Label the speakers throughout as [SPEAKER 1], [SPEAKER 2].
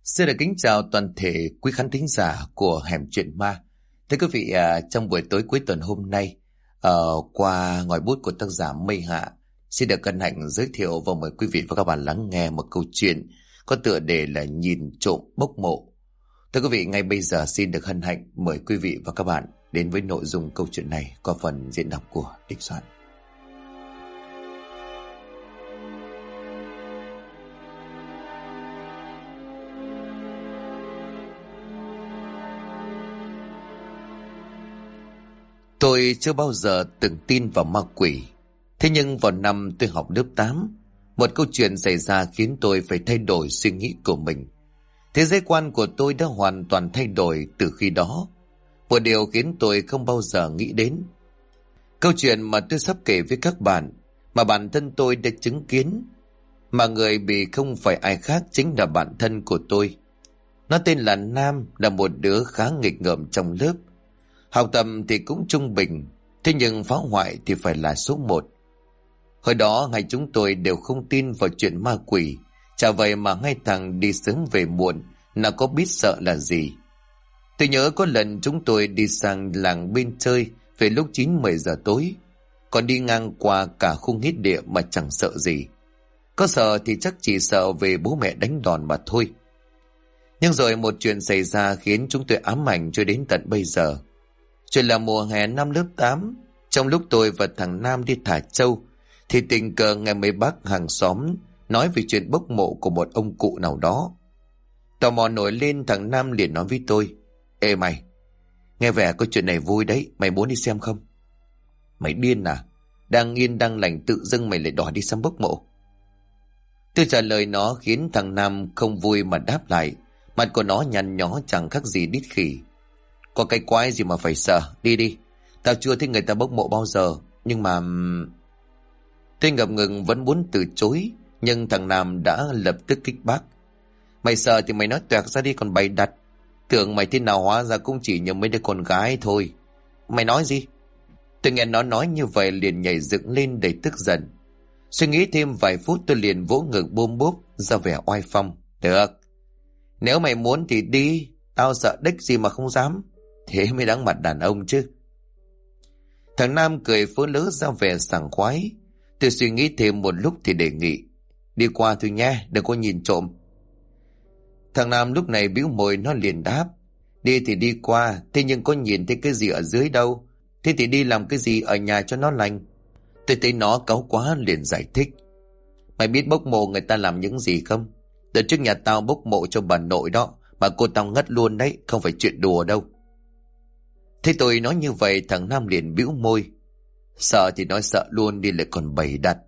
[SPEAKER 1] Xin được kính chào toàn thể quý khán thính giả của Hẻm Chuyện Ma. Thưa quý vị, trong buổi tối cuối tuần hôm nay, qua ngòi bút của tác giả Mây Hạ, xin được hân hạnh giới thiệu và mời quý vị và các bạn lắng nghe một câu chuyện có tựa đề là Nhìn Trộm Bốc Mộ. Thưa quý vị, ngay bây giờ xin được hân hạnh mời quý vị và các bạn đến với nội dung câu chuyện này qua phần diễn đọc của Địch Soạn. Tôi chưa bao giờ từng tin vào ma quỷ. Thế nhưng vào năm tôi học lớp 8, một câu chuyện xảy ra khiến tôi phải thay đổi suy nghĩ của mình. Thế giới quan của tôi đã hoàn toàn thay đổi từ khi đó. Một điều khiến tôi không bao giờ nghĩ đến. Câu chuyện mà tôi sắp kể với các bạn, mà bản thân tôi đã chứng kiến, mà người bị không phải ai khác chính là bạn thân của tôi. Nó tên là Nam, là một đứa khá nghịch ngợm trong lớp. Học tập thì cũng trung bình, thế nhưng phá hoại thì phải là số 1. Hồi đó hai chúng tôi đều không tin vào chuyện ma quỷ. Chả vậy mà hai thằng đi sớm về muộn, nào có biết sợ là gì. Tôi nhớ có lần chúng tôi đi sang làng bên chơi về lúc 9-10 giờ tối. Còn đi ngang qua cả khu nghĩa địa mà chẳng sợ gì. Có sợ thì chắc chỉ sợ về bố mẹ đánh đòn mà thôi. Nhưng rồi một chuyện xảy ra khiến chúng tôi ám ảnh cho đến tận bây giờ. Chuyện là mùa hè năm lớp 8, trong lúc tôi và thằng Nam đi thả trâu, thì tình cờ nghe mấy bác hàng xóm nói về chuyện bốc mộ của một ông cụ nào đó. Tò mò nổi lên, thằng Nam liền nói với tôi: "Ê mày, nghe vẻ có chuyện này vui đấy, mày muốn đi xem không?" "Mày điên à? Đang yên đang lành tự dưng mày lại đòi đi xem bốc mộ?" Tôi trả lời nó khiến thằng Nam không vui mà đáp lại. Mặt của nó nhăn nhó chẳng khác gì đít khỉ. "Có cái quái gì mà phải sợ, đi đi. Tao chưa thấy người ta bốc mộ bao giờ, nhưng mà..." Tôi ngập ngừng vẫn muốn từ chối, nhưng thằng Nam đã lập tức kích bác: "Mày sợ thì mày nói toẹt ra đi còn bày đặt. Tưởng mày thế nào hóa ra cũng chỉ như mấy đứa con gái thôi. Mày nói gì?" Tôi nghe nó nói như vậy liền nhảy dựng lên đầy tức giận. Suy nghĩ thêm vài phút tôi liền vỗ ngực bôm bốp ra vẻ oai phong: "Được, nếu mày muốn thì đi, tao sợ đếch gì mà không dám. Thế mới đáng mặt đàn ông chứ." Thằng Nam cười phớ lớ ra vẻ sảng khoái. Tôi suy nghĩ thêm một lúc thì đề nghị: "Đi qua thôi nhé, đừng có nhìn trộm." Thằng Nam lúc này bĩu môi, nó liền đáp: "Đi thì đi qua, thế nhưng có nhìn thấy cái gì ở dưới đâu. Thế thì đi làm cái gì ở nhà cho nó lành." Tôi thấy nó cáu quá liền giải thích: "Mày biết bốc mộ người ta làm những gì không? Đợt trước nhà tao bốc mộ cho bà nội đó, mà cô tao ngất luôn đấy, không phải chuyện đùa đâu." Thế tôi nói như vậy, thằng Nam liền bĩu môi: "Sợ thì nói sợ luôn đi, lại còn bày đặt."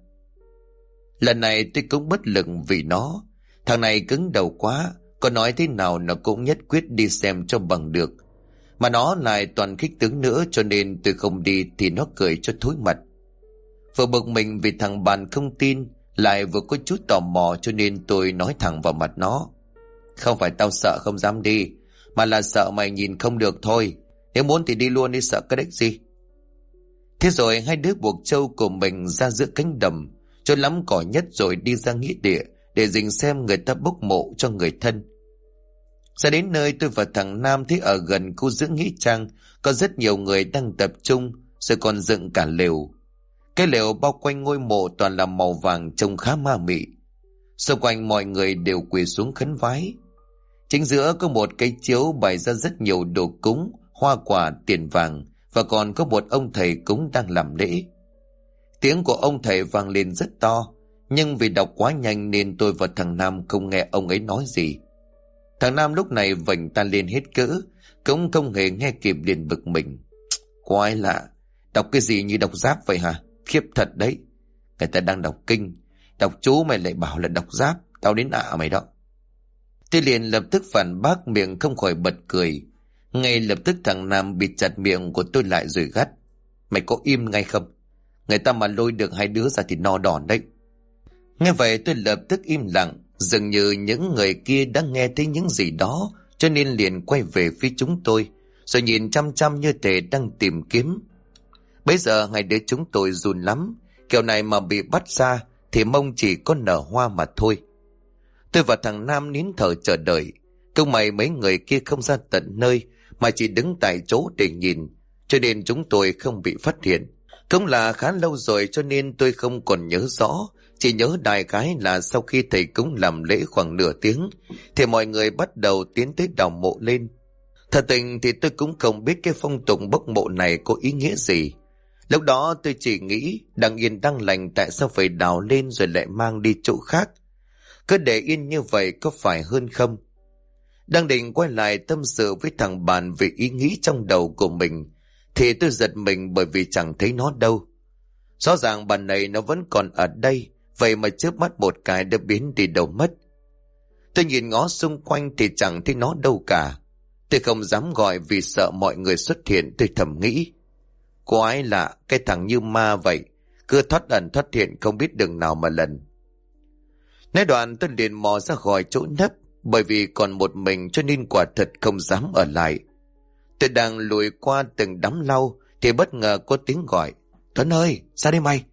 [SPEAKER 1] Lần này tôi cũng bất lực vì nó. Thằng này cứng đầu quá, có nói thế nào nó cũng nhất quyết đi xem cho bằng được. Mà nó lại toàn khích tướng nữa, cho nên tôi không đi thì nó cười cho thối mặt. Vừa bực mình vì thằng bạn không tin, lại vừa có chút tò mò, cho nên tôi nói thẳng vào mặt nó: "Không phải tao sợ không dám đi, mà là sợ mày nhìn không được thôi. Nếu muốn thì đi luôn đi, sợ cái đếch gì." Thế rồi hai đứa buộc trâu của mình ra giữa cánh đồng, cho lắm cỏ nhất rồi đi ra nghĩa địa để dình xem người ta bốc mộ cho người thân. Ra đến nơi, tôi và thằng Nam thấy ở gần khu dưỡng nghĩa trang có rất nhiều người đang tập trung, rồi còn dựng cả lều. Cái lều bao quanh ngôi mộ toàn là màu vàng, trông khá ma mị. Xung quanh mọi người đều quỳ xuống khấn vái. Chính giữa có một cái chiếu bày ra rất nhiều đồ cúng, hoa quả, tiền vàng, và còn có một ông thầy cúng đang làm lễ. Tiếng của ông thầy vang lên rất to, nhưng vì đọc quá nhanh nên tôi và thằng Nam không nghe ông ấy nói gì. Thằng Nam lúc này vểnh ta lên hết cỡ, cũng không hề nghe kịp liền bực mình: "Quái lạ, đọc cái gì như đọc giáp vậy hả? Khiếp thật đấy. Người ta đang đọc kinh, đọc chú mày lại bảo là đọc giáp, tao đến mày đó." Tôi liền lập tức phản bác, miệng không khỏi bật cười. Ngay lập tức thằng Nam bịt chặt miệng của tôi lại rồi gắt: "Mày có im ngay không? Người ta mà lôi được hai đứa ra thì no đòn đấy." Nghe vậy tôi lập tức im lặng, dường như những người kia đã nghe thấy những gì đó, cho nên liền quay về phía chúng tôi, rồi nhìn chăm chăm như thể đang tìm kiếm. Bây giờ hai đứa chúng tôi run lắm, kiểu này mà bị bắt ra thì mông chỉ có nở hoa mà thôi. Tôi và thằng Nam nín thở chờ đợi. Cũng may mấy người kia không ra tận nơi mà chỉ đứng tại chỗ để nhìn, cho nên chúng tôi không bị phát hiện. Cũng là khá lâu rồi cho nên tôi không còn nhớ rõ, chỉ nhớ đại khái là sau khi thầy cúng làm lễ khoảng nửa tiếng thì mọi người bắt đầu tiến tới đào mộ lên. Thật tình thì tôi cũng không biết cái phong tục bốc mộ này có ý nghĩa gì. Lúc đó tôi chỉ nghĩ đang yên đang lành tại sao phải đào lên rồi lại mang đi chỗ khác. Cứ để yên như vậy có phải hơn không? Đang định quay lại tâm sự với thằng bạn về ý nghĩ trong đầu của mình thì tôi giật mình bởi vì chẳng thấy nó đâu. Rõ ràng bạn này nó vẫn còn ở đây, vậy mà chớp mắt một cái đã biến đi đâu mất. Tôi nhìn ngó xung quanh thì chẳng thấy nó đâu cả. Tôi không dám gọi vì sợ mọi người xuất hiện. Tôi thầm nghĩ, quái lạ, cái thằng như ma vậy, cứ thoát ẩn thoát hiện không biết đường nào mà lần. Nói đoạn tôi liền mò ra khỏi chỗ nấp, bởi vì còn một mình cho nên quả thật không dám ở lại. Tôi đang lùi qua từng đám lau thì bất ngờ có tiếng gọi, Tuấn ơi, ra đây mày.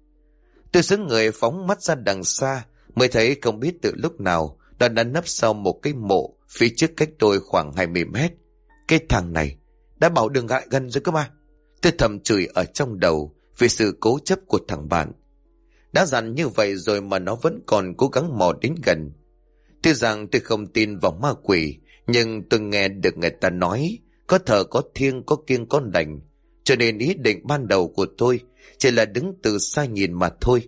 [SPEAKER 1] Tôi sững người phóng mắt ra đằng xa, mới thấy không biết từ lúc nào đã nấp sau một cái mộ phía trước cách tôi khoảng 20 mét. Cái thằng này đã bảo đừng lại gần rồi cơ mà. Tôi thầm chửi ở trong đầu vì sự cố chấp của thằng bạn. Đã dặn như vậy rồi mà nó vẫn còn cố gắng mò đến gần. Tuy rằng tôi không tin vào ma quỷ, nhưng tôi nghe được người ta nói có thờ có thiêng có kiêng có lành, cho nên ý định ban đầu của tôi chỉ là đứng từ xa nhìn mà thôi.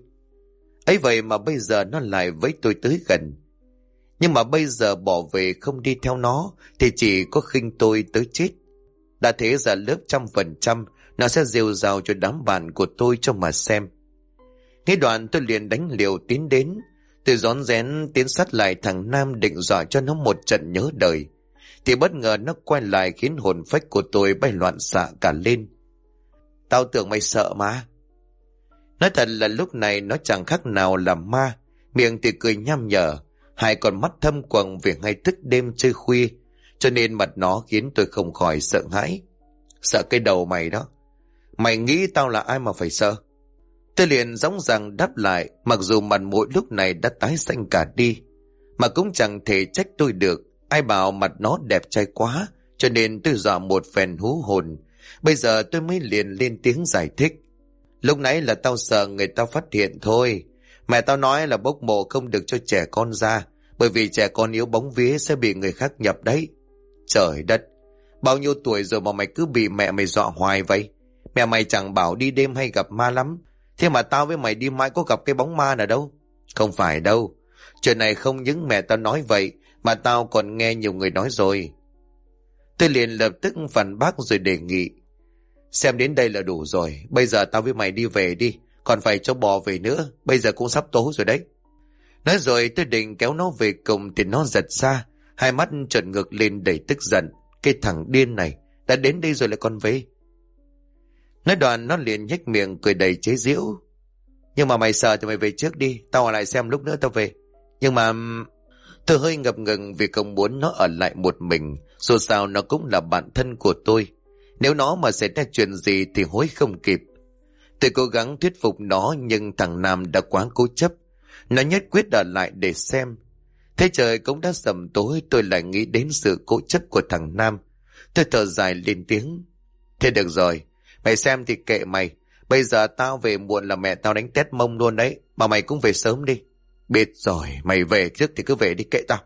[SPEAKER 1] Ấy vậy mà bây giờ nó lại với tôi tới gần. Nhưng mà bây giờ bỏ về không đi theo nó thì chỉ có khinh tôi tới chết. Đã thế ra lớp 100% nó sẽ rêu rao cho đám bạn của tôi cho mà xem. Nghe đoạn tôi liền đánh liều tiến đến. Tôi rón rén tiến sát lại thằng Nam định dọa cho nó một trận nhớ đời. Thì bất ngờ nó quay lại khiến hồn phách của tôi bay loạn xạ cả lên. Tao tưởng mày sợ mà. Nói thật là lúc này nó chẳng khác nào là ma. Miệng thì cười nham nhở, hai con mắt thâm quầng vì ngay thức đêm chơi khuya, cho nên mặt nó khiến tôi không khỏi sợ hãi. Sợ cái đầu mày đó. Mày nghĩ tao là ai mà phải sợ? Tôi liền dõng dàng đáp lại, mặc dù mặt mũi lúc này đã tái xanh cả đi. Mà cũng chẳng thể trách tôi được. Ai bảo mặt nó đẹp trai quá, cho nên tôi dọa một phen hú hồn. Bây giờ tôi mới liền lên tiếng giải thích. Lúc nãy là tao sợ người ta phát hiện thôi. Mẹ tao nói là bốc mộ không được cho trẻ con ra, bởi vì trẻ con yếu bóng vía sẽ bị người khác nhập đấy. Trời đất, bao nhiêu tuổi rồi mà mày cứ bị mẹ mày dọa hoài vậy? Mẹ mày chẳng bảo đi đêm hay gặp ma lắm. Thế mà tao với mày đi mãi có gặp cái bóng ma nào đâu. Không phải đâu. Chuyện này không những mẹ tao nói vậy, mà tao còn nghe nhiều người nói rồi. Tôi liền lập tức phản bác rồi đề nghị. Xem đến đây là đủ rồi. Bây giờ tao với mày đi về đi. Còn phải cho bò về nữa. Bây giờ cũng sắp tối rồi đấy. Nói rồi tôi định kéo nó về cùng thì nó giật ra. Hai mắt trợn ngược lên đầy tức giận. Cái thằng điên này đã đến đây rồi lại còn về. Nói đoạn nó liền nhếch miệng cười đầy chế giễu. Nhưng mà mày sợ thì mày về trước đi. Tao ở lại xem lúc nữa tao về. Nhưng mà... Tôi hơi ngập ngừng vì không muốn nó ở lại một mình. Dù sao nó cũng là bạn thân của tôi. Nếu nó mà xảy ra chuyện gì thì hối không kịp. Tôi cố gắng thuyết phục nó, nhưng thằng Nam đã quá cố chấp. Nó nhất quyết ở lại để xem. Thế trời cũng đã sầm tối, tôi lại nghĩ đến sự cố chấp của thằng Nam. Tôi thở dài lên tiếng. Thế được rồi, mày xem thì kệ mày. Bây giờ tao về muộn là mẹ tao đánh tét mông luôn đấy. Mà mày cũng về sớm đi. Biết rồi, mày về trước thì cứ về đi, kệ tao.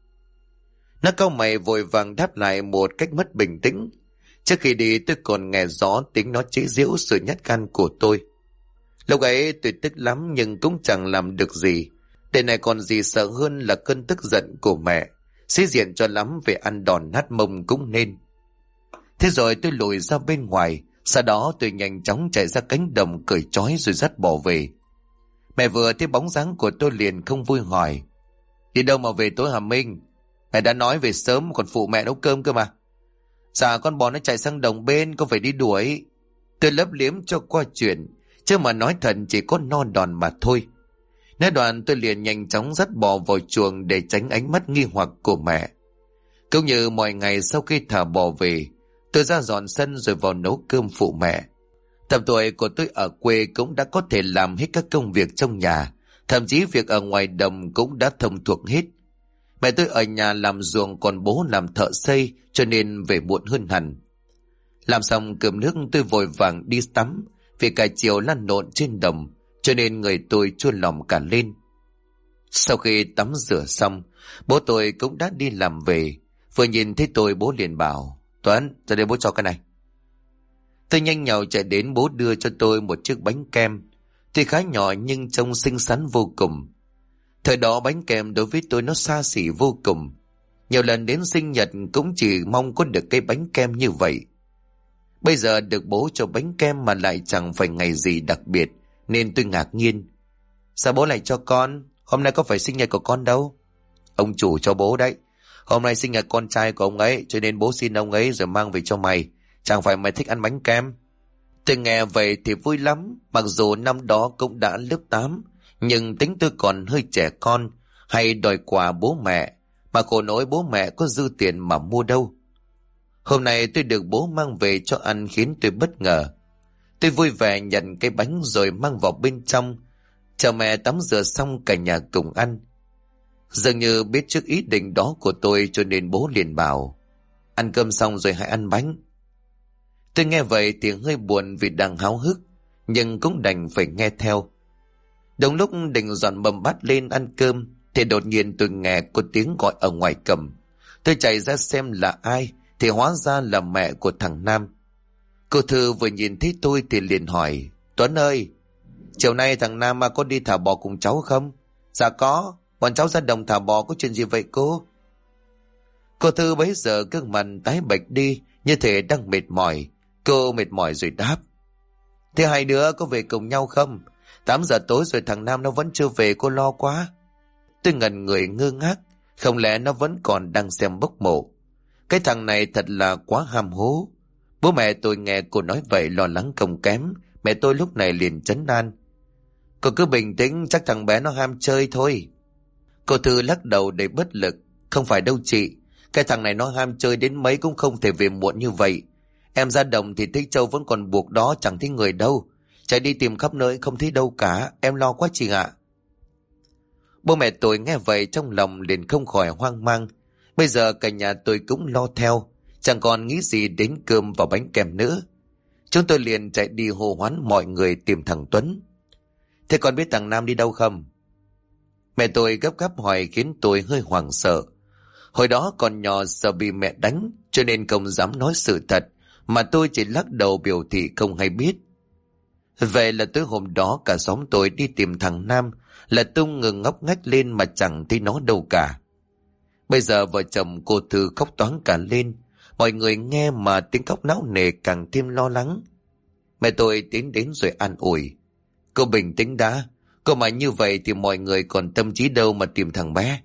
[SPEAKER 1] Nó cau mày vội vàng đáp lại một cách mất bình tĩnh. Trước khi đi tôi còn nghe rõ tiếng nó chế giễu sự nhát gan của tôi. Lúc ấy tôi tức lắm nhưng cũng chẳng làm được gì. Để này còn gì sợ hơn là cơn tức giận của mẹ. Sĩ diện cho lắm về ăn đòn nát mông cũng nên. Thế rồi tôi lùi ra bên ngoài. Sau đó tôi nhanh chóng chạy ra cánh đồng cởi trói rồi dắt bỏ về. Mẹ vừa thấy bóng dáng của tôi liền không vui hỏi. Đi đâu mà về tối hả Minh? Mẹ đã nói về sớm còn phụ mẹ nấu cơm cơ mà. Dạ con bò nó chạy sang đồng bên, con phải đi đuổi. Tôi lấp liếm cho qua chuyện, chứ mà nói thật chỉ có no đòn mà thôi. Nói đoạn tôi liền nhanh chóng dắt bò vào chuồng để tránh ánh mắt nghi hoặc của mẹ. Cũng như mọi ngày sau khi thả bò về, tôi ra dọn sân rồi vào nấu cơm phụ mẹ. Tầm tuổi của tôi ở quê cũng đã có thể làm hết các công việc trong nhà, thậm chí việc ở ngoài đồng cũng đã thông thuộc hết. Mẹ tôi ở nhà làm ruộng, còn bố làm thợ xây, cho nên về muộn hơn hẳn. Làm xong cơm nước tôi vội vàng đi tắm, vì cả chiều lăn lộn trên đồng, cho nên người tôi chua lòng cả lên. Sau khi tắm rửa xong, bố tôi cũng đã đi làm về. Vừa nhìn thấy tôi, bố liền bảo: Tuấn, ra đây bố cho cái này. Tôi nhanh nhảu chạy đến, bố đưa cho tôi một chiếc bánh kem. Tuy khá nhỏ nhưng trông xinh xắn vô cùng. Thời đó bánh kem đối với tôi nó xa xỉ vô cùng. Nhiều lần đến sinh nhật cũng chỉ mong có được cái bánh kem như vậy. Bây giờ được bố cho bánh kem mà lại chẳng phải ngày gì đặc biệt, nên tôi ngạc nhiên. Sao bố lại cho con? Hôm nay có phải sinh nhật của con đâu. Ông chủ cho bố đấy. Hôm nay sinh nhật con trai của ông ấy, cho nên bố xin ông ấy rồi mang về cho mày. Chẳng phải mày thích ăn bánh kem? Tôi nghe vậy thì vui lắm. Mặc dù năm đó cũng đã lớp 8, nhưng tính tôi còn hơi trẻ con, hay đòi quà bố mẹ, mà khổ nỗi bố mẹ có dư tiền mà mua đâu. Hôm nay tôi được bố mang về cho ăn khiến tôi bất ngờ. Tôi vui vẻ nhận cái bánh rồi mang vào bên trong, chờ mẹ tắm rửa xong cả nhà cùng ăn. Dường như biết trước ý định đó của tôi, cho nên bố liền bảo: Ăn cơm xong rồi hãy ăn bánh. Tôi nghe vậy thì hơi buồn vì đang háo hức, nhưng cũng đành phải nghe theo. Đúng lúc định dọn mâm bát lên ăn cơm thì đột nhiên tôi nghe có tiếng gọi ở ngoài cầm. Tôi chạy ra xem là ai thì hóa ra là mẹ của thằng Nam. Cô Thư vừa nhìn thấy tôi thì liền hỏi: Tuấn ơi, chiều nay thằng Nam có đi thả bò cùng cháu không? Dạ có, bọn cháu ra đồng thả bò, có chuyện gì vậy cô? Cô Thư bấy giờ gương mặt tái bệch đi, như thể đang mệt mỏi. Cô mệt mỏi rồi đáp: Thế hai đứa có về cùng nhau không? 8 giờ tối rồi thằng Nam nó vẫn chưa về, cô lo quá. Tôi ngẩn người ngơ ngác, không lẽ nó vẫn còn đang xem bốc mộ? Cái thằng này thật là quá ham hố. Bố mẹ tôi nghe cô nói vậy lo lắng không kém. Mẹ tôi lúc này liền trấn an: Cô cứ bình tĩnh, chắc thằng bé nó ham chơi thôi. Cô Thư lắc đầu đầy bất lực: Không phải đâu chị, cái thằng này nó ham chơi đến mấy cũng không thể về muộn như vậy. Em ra đồng thì thấy trâu vẫn còn buộc đó, chẳng thấy người đâu. Chạy đi tìm khắp nơi không thấy đâu cả, em lo quá chị ạ. Bố mẹ tôi nghe vậy trong lòng liền không khỏi hoang mang. Bây giờ cả nhà tôi cũng lo theo, chẳng còn nghĩ gì đến cơm và bánh kem nữa. Chúng tôi liền chạy đi hô hoán mọi người tìm thằng Tuấn. Thế con biết thằng Nam đi đâu không? Mẹ tôi gấp gáp hỏi khiến tôi hơi hoảng sợ. Hồi đó còn nhỏ sợ bị mẹ đánh, cho nên không dám nói sự thật, mà tôi chỉ lắc đầu biểu thị không hay biết. Vậy là tối hôm đó cả xóm tôi đi tìm thằng Nam, là tung ngừng ngóc ngách lên mà chẳng thấy nó đâu cả. Bây giờ vợ chồng cô Thư khóc toáng cả lên. Mọi người nghe mà tiếng khóc náo nề càng thêm lo lắng. Mẹ tôi tiến đến rồi an ủi: Cô bình tĩnh đã, cô mà như vậy thì mọi người còn tâm trí đâu mà tìm thằng bé.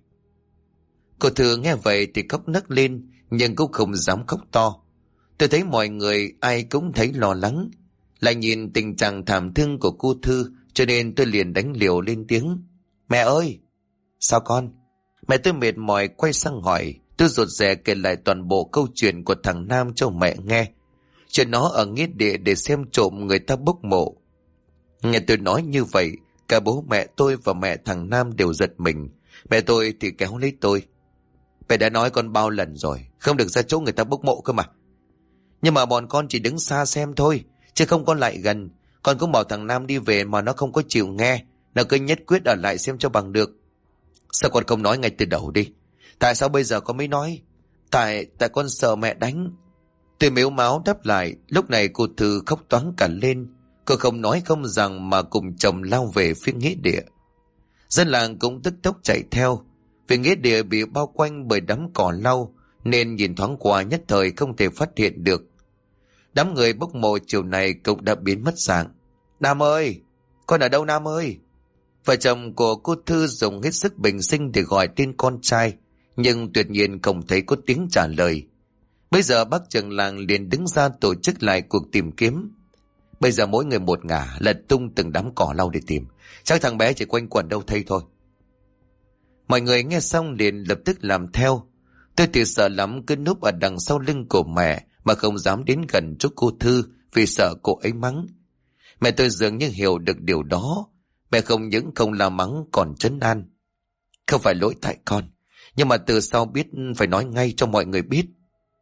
[SPEAKER 1] Cô Thư nghe vậy thì khóc nấc lên, nhưng cũng không dám khóc to. Tôi thấy mọi người ai cũng thấy lo lắng, lại nhìn tình trạng thảm thương của cô Thư, cho nên tôi liền đánh liều lên tiếng: Mẹ ơi! Sao con? Mẹ tôi mệt mỏi quay sang hỏi. Tôi rụt rè kể lại toàn bộ câu chuyện của thằng Nam cho mẹ nghe. Chuyện nó ở nghĩa địa để xem trộm người ta bốc mộ. Nghe tôi nói như vậy, cả bố mẹ tôi và mẹ thằng Nam đều giật mình. Mẹ tôi thì kéo lấy tôi: Mẹ đã nói con bao lần rồi, không được ra chỗ người ta bốc mộ cơ mà. Nhưng mà bọn con chỉ đứng xa xem thôi, chứ không có lại gần. Con cũng bảo thằng Nam đi về mà nó không có chịu nghe. Nó cứ nhất quyết ở lại xem cho bằng được. Sao con không nói ngay từ đầu đi? Tại sao bây giờ con mới nói? Tại con sợ mẹ đánh. Tôi mếu máo đáp lại. Lúc này cô Thư khóc toáng cả lên. Cô không nói không rằng mà cùng chồng lao về phía nghĩa địa. Dân làng cũng tức tốc chạy theo. Vì nghĩa địa bị bao quanh bởi đám cỏ lau, nên nhìn thoáng qua nhất thời không thể phát hiện được. Đám người bốc mộ chiều này cũng đã biến mất dạng. Nam ơi! Con ở đâu Nam ơi? Vợ chồng của cô Thư dùng hết sức bình sinh để gọi tên con trai, nhưng tuyệt nhiên không thấy có tiếng trả lời. Bây giờ bác trưởng làng liền đứng ra tổ chức lại cuộc tìm kiếm. Bây giờ mỗi người một ngả, lật tung từng đám cỏ lau để tìm. Chắc thằng bé chỉ quanh quẩn đâu thây thôi. Mọi người nghe xong liền lập tức làm theo. Tôi thì sợ lắm, cứ núp ở đằng sau lưng của mẹ mà không dám đến gần chỗ cô Thư vì sợ cô ấy mắng. Mẹ tôi dường như hiểu được điều đó. Mẹ không những không la mắng còn trấn an: Không phải lỗi tại con. nhưng mà từ sau biết phải nói ngay cho mọi người biết.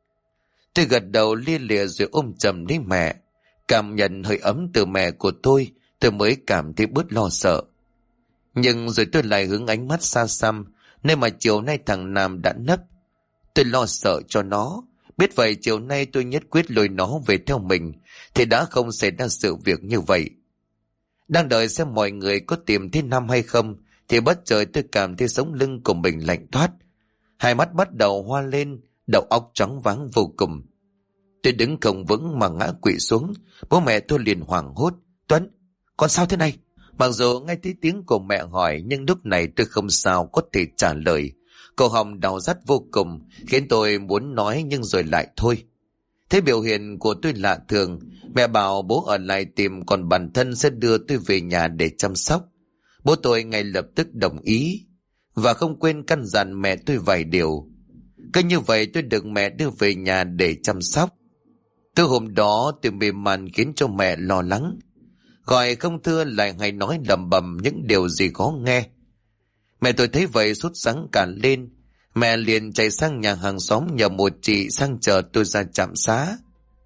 [SPEAKER 1] Tôi gật đầu lia lịa rồi ôm chầm lấy mẹ. Cảm nhận hơi ấm từ mẹ của tôi mới cảm thấy bớt lo sợ. Nhưng rồi tôi lại hướng ánh mắt xa xăm, nơi mà chiều nay thằng Nam đã nấp. Tôi lo sợ cho nó. Biết vậy chiều nay tôi nhất quyết lôi nó về theo mình, thì đã không xảy ra sự việc như vậy. Đang đợi xem mọi người có tìm thấy Nam hay không, thì bất chợt tôi cảm thấy sống lưng của mình lạnh toát. Hai mắt bắt đầu hoa lên, đầu óc choáng váng vô cùng. Tôi đứng không vững mà ngã quỵ xuống. Bố mẹ tôi liền hoảng hốt: Tuấn, con sao thế này? Mặc dù nghe thấy tiếng của mẹ hỏi, nhưng lúc này tôi không sao có thể trả lời. Cổ họng đau rát vô cùng, khiến tôi muốn nói nhưng rồi lại thôi. Thế biểu hiện của tôi lạ thường, mẹ bảo bố ở lại tìm, còn bản thân sẽ đưa tôi về nhà để chăm sóc. Bố tôi ngay lập tức đồng ý, và không quên căn dặn mẹ tôi vài điều. Cứ như vậy tôi được mẹ đưa về nhà để chăm sóc. Từ hôm đó tôi mềm màn khiến cho mẹ lo lắng. Gọi không thưa lại hay nói lẩm bẩm những điều gì khó nghe. Mẹ tôi thấy vậy sốt sắng cả lên. Mẹ liền chạy sang nhà hàng xóm nhờ một chị sang chờ tôi ra trạm xá.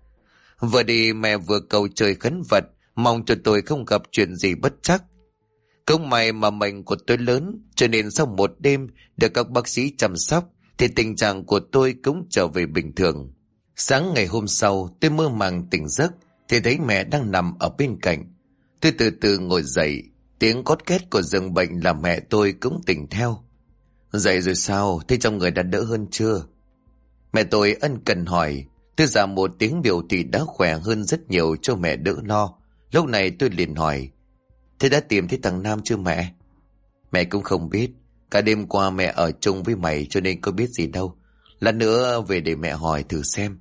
[SPEAKER 1] Vừa đi mẹ vừa cầu trời khấn Phật, mong cho tôi không gặp chuyện gì bất trắc. Cũng may mà mệnh của tôi lớn, cho nên sau một đêm được các bác sĩ chăm sóc thì tình trạng của tôi cũng trở về bình thường. Sáng ngày hôm sau tôi mơ màng tỉnh giấc thì thấy mẹ đang nằm ở bên cạnh. Tôi từ từ ngồi dậy, tiếng cót két của giường bệnh làm mẹ tôi cũng tỉnh theo. Dậy rồi sao? Thế trong người đã đỡ hơn chưa? Mẹ tôi ân cần hỏi. Tôi ra một tiếng biểu thị đã khỏe hơn rất nhiều cho mẹ đỡ lo. Lúc này tôi liền hỏi: Thế đã tìm thấy thằng Nam chưa mẹ? Mẹ cũng không biết. Cả đêm qua mẹ ở chung với mày cho nên có biết gì đâu. Lát nữa về để mẹ hỏi thử xem.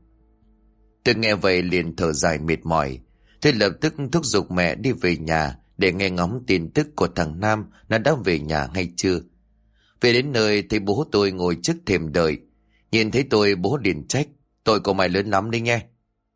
[SPEAKER 1] Tôi nghe vậy liền thở dài mệt mỏi. Tôi lập tức thúc giục mẹ đi về nhà để nghe ngóng tin tức của thằng Nam nó đã về nhà hay chưa. Về đến nơi thấy bố tôi ngồi trước thềm đợi. Nhìn thấy tôi bố liền trách: Tội của mày lớn lắm đấy nghe.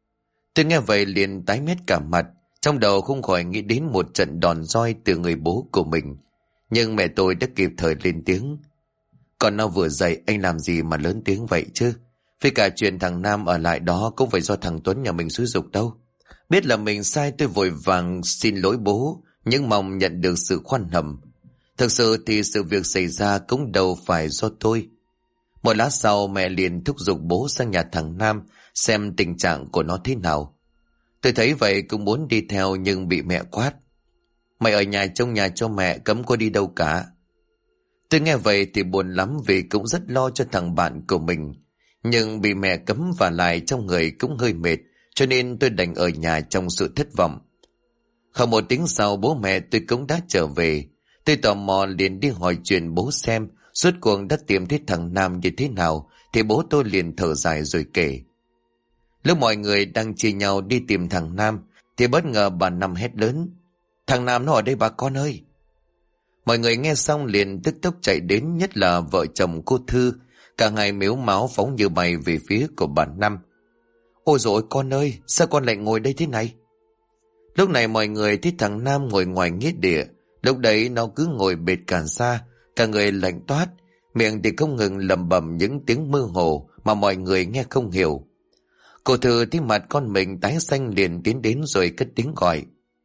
[SPEAKER 1] Tôi nghe vậy liền tái mét cả mặt. Trong đầu không khỏi nghĩ đến một trận đòn roi từ người bố của mình. Nhưng mẹ tôi đã kịp thời lên tiếng: Còn nó vừa dậy anh làm gì mà lớn tiếng vậy chứ? Với cả chuyện thằng Nam ở lại đó cũng phải do thằng Tuấn nhà mình xúi giục đâu. Biết là mình sai tôi vội vàng xin lỗi bố, nhưng mong nhận được sự khoan hồng. Thực sự thì sự việc xảy ra cũng đâu phải do tôi. Một lát sau mẹ liền thúc giục bố sang nhà thằng Nam xem tình trạng của nó thế nào. Tôi thấy vậy cũng muốn đi theo nhưng bị mẹ quát: Mày ở nhà trông nhà cho mẹ, cấm có đi đâu cả. Tôi nghe vậy thì buồn lắm vì cũng rất lo cho thằng bạn của mình. Nhưng bị mẹ cấm và lại trong người cũng hơi mệt, cho nên tôi đành ở nhà trong sự thất vọng. Không một tiếng sau bố mẹ tôi cũng đã trở về. Tôi tò mò liền đi hỏi chuyện bố xem rốt cuộc đã tìm thấy thằng Nam như thế nào, thì bố tôi liền thở dài rồi kể. Lúc mọi người đang chia nhau đi tìm thằng Nam thì bất ngờ bà Năm hét lớn: Thằng Nam nó ở đây bà con ơi! Mọi người nghe xong liền tức tốc chạy đến, nhất là vợ chồng cô Thư. Cả hai mếu máo phóng như bay về phía của bà Năm. Ôi dồi con ơi, sao con lại ngồi đây thế này? Lúc này mọi người thấy thằng Nam ngồi ngoài nghĩa địa. Lúc đấy nó cứ ngồi bệt cản xa, cả người lạnh toát, miệng thì không ngừng lẩm bẩm những tiếng mơ hồ mà mọi người nghe không hiểu. Cô Thư thấy mặt con mình tái xanh liền tiến đến rồi cất tiếng gọi: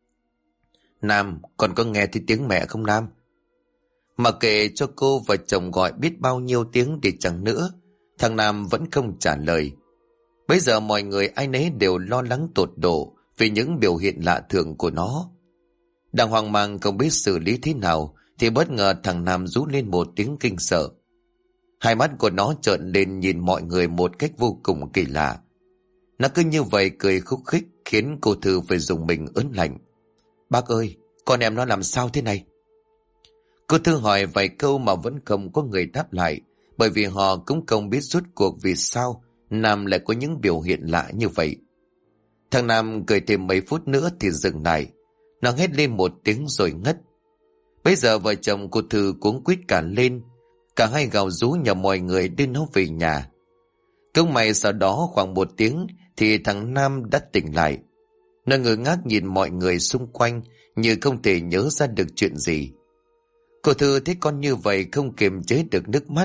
[SPEAKER 1] Nam, con có nghe thấy tiếng mẹ không Nam? Mà kệ cho cô và chồng gọi biết bao nhiêu tiếng đi chăng nữa, thằng Nam vẫn không trả lời. Bây giờ mọi người ai nấy đều lo lắng tột độ vì những biểu hiện lạ thường của nó. Đang hoang mang không biết xử lý thế nào thì bất ngờ thằng Nam rú lên một tiếng kinh sợ. Hai mắt của nó trợn lên nhìn mọi người một cách vô cùng kỳ lạ. Nó cứ như vậy cười khúc khích khiến cô Thư phải dùng mình ớn lạnh. Bác ơi, con em nó làm sao thế này? Cô Thư hỏi vài câu mà vẫn không có người đáp lại, bởi vì họ cũng không biết rốt cuộc vì sao Nam lại có những biểu hiện lạ như vậy. Thằng Nam cười thêm mấy phút nữa thì dừng lại. Nó hét lên một tiếng rồi ngất. Bây giờ vợ chồng cô Thư cuống quýt cả lên. Cả hai gào rú nhờ mọi người đưa nó về nhà. Cũng may sau đó khoảng một tiếng thì thằng Nam đã tỉnh lại. Nó ngơ ngác nhìn mọi người xung quanh như không thể nhớ ra được chuyện gì. Cô Thư thấy con như vậy không kiềm chế được nước mắt.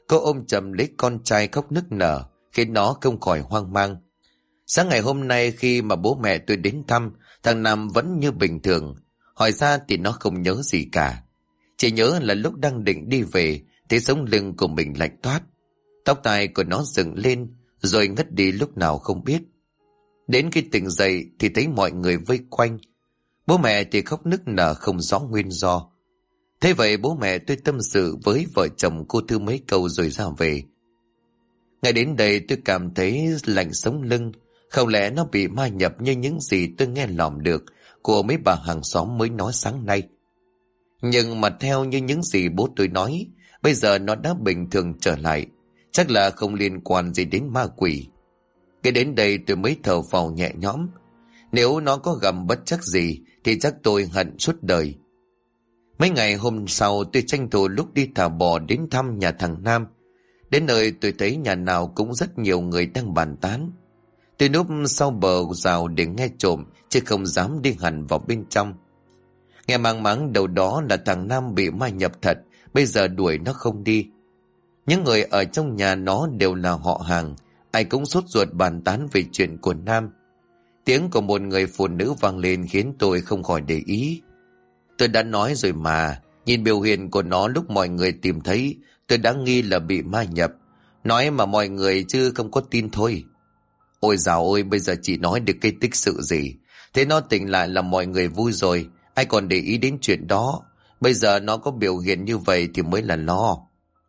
[SPEAKER 1] Cô ôm chầm lấy con trai khóc nức nở, khiến nó không khỏi hoang mang. Sáng ngày hôm nay khi mà bố mẹ tôi đến thăm, thằng Nam vẫn như bình thường. Hỏi ra thì nó không nhớ gì cả. Chỉ nhớ là lúc đang định đi về, thấy sống lưng của mình lạnh toát. Tóc tai của nó dựng lên, rồi ngất đi lúc nào không biết. Đến khi tỉnh dậy thì thấy mọi người vây quanh. Bố mẹ thì khóc nức nở không rõ nguyên do. Thế vậy bố mẹ tôi tâm sự với vợ chồng cô Thư mấy câu rồi ra về. Ngày đến đây tôi cảm thấy lạnh sống lưng. Không lẽ nó bị ma nhập như những gì tôi nghe lỏm được của mấy bà hàng xóm mới nói sáng nay. Nhưng mà theo như những gì bố tôi nói, bây giờ nó đã bình thường trở lại. Chắc là không liên quan gì đến ma quỷ. Cái đến đây tôi mới thở phào nhẹ nhõm. Nếu nó có gầm bất chắc gì thì chắc tôi hận suốt đời. Mấy ngày hôm sau tôi tranh thủ lúc đi thả bò đến thăm nhà thằng Nam. Đến nơi tôi thấy nhà nào cũng rất nhiều người đang bàn tán. Tôi núp sau bờ rào để nghe trộm, chứ không dám đi hẳn vào bên trong. Nghe mang máng đầu đó là thằng Nam bị ma nhập thật, bây giờ đuổi nó không đi. Những người ở trong nhà nó đều là họ hàng, ai cũng sốt ruột bàn tán về chuyện của Nam. Tiếng của một người phụ nữ vang lên khiến tôi không khỏi để ý. Tôi đã nói rồi mà, nhìn biểu hiện của nó lúc mọi người tìm thấy, tôi đã nghi là bị ma nhập. Nói mà mọi người chứ không có tin thôi. Ôi dào ôi, bây giờ chỉ nói được cái tích sự gì. Thế nó tỉnh lại là mọi người vui rồi, ai còn để ý đến chuyện đó. Bây giờ nó có biểu hiện như vậy thì mới là lo.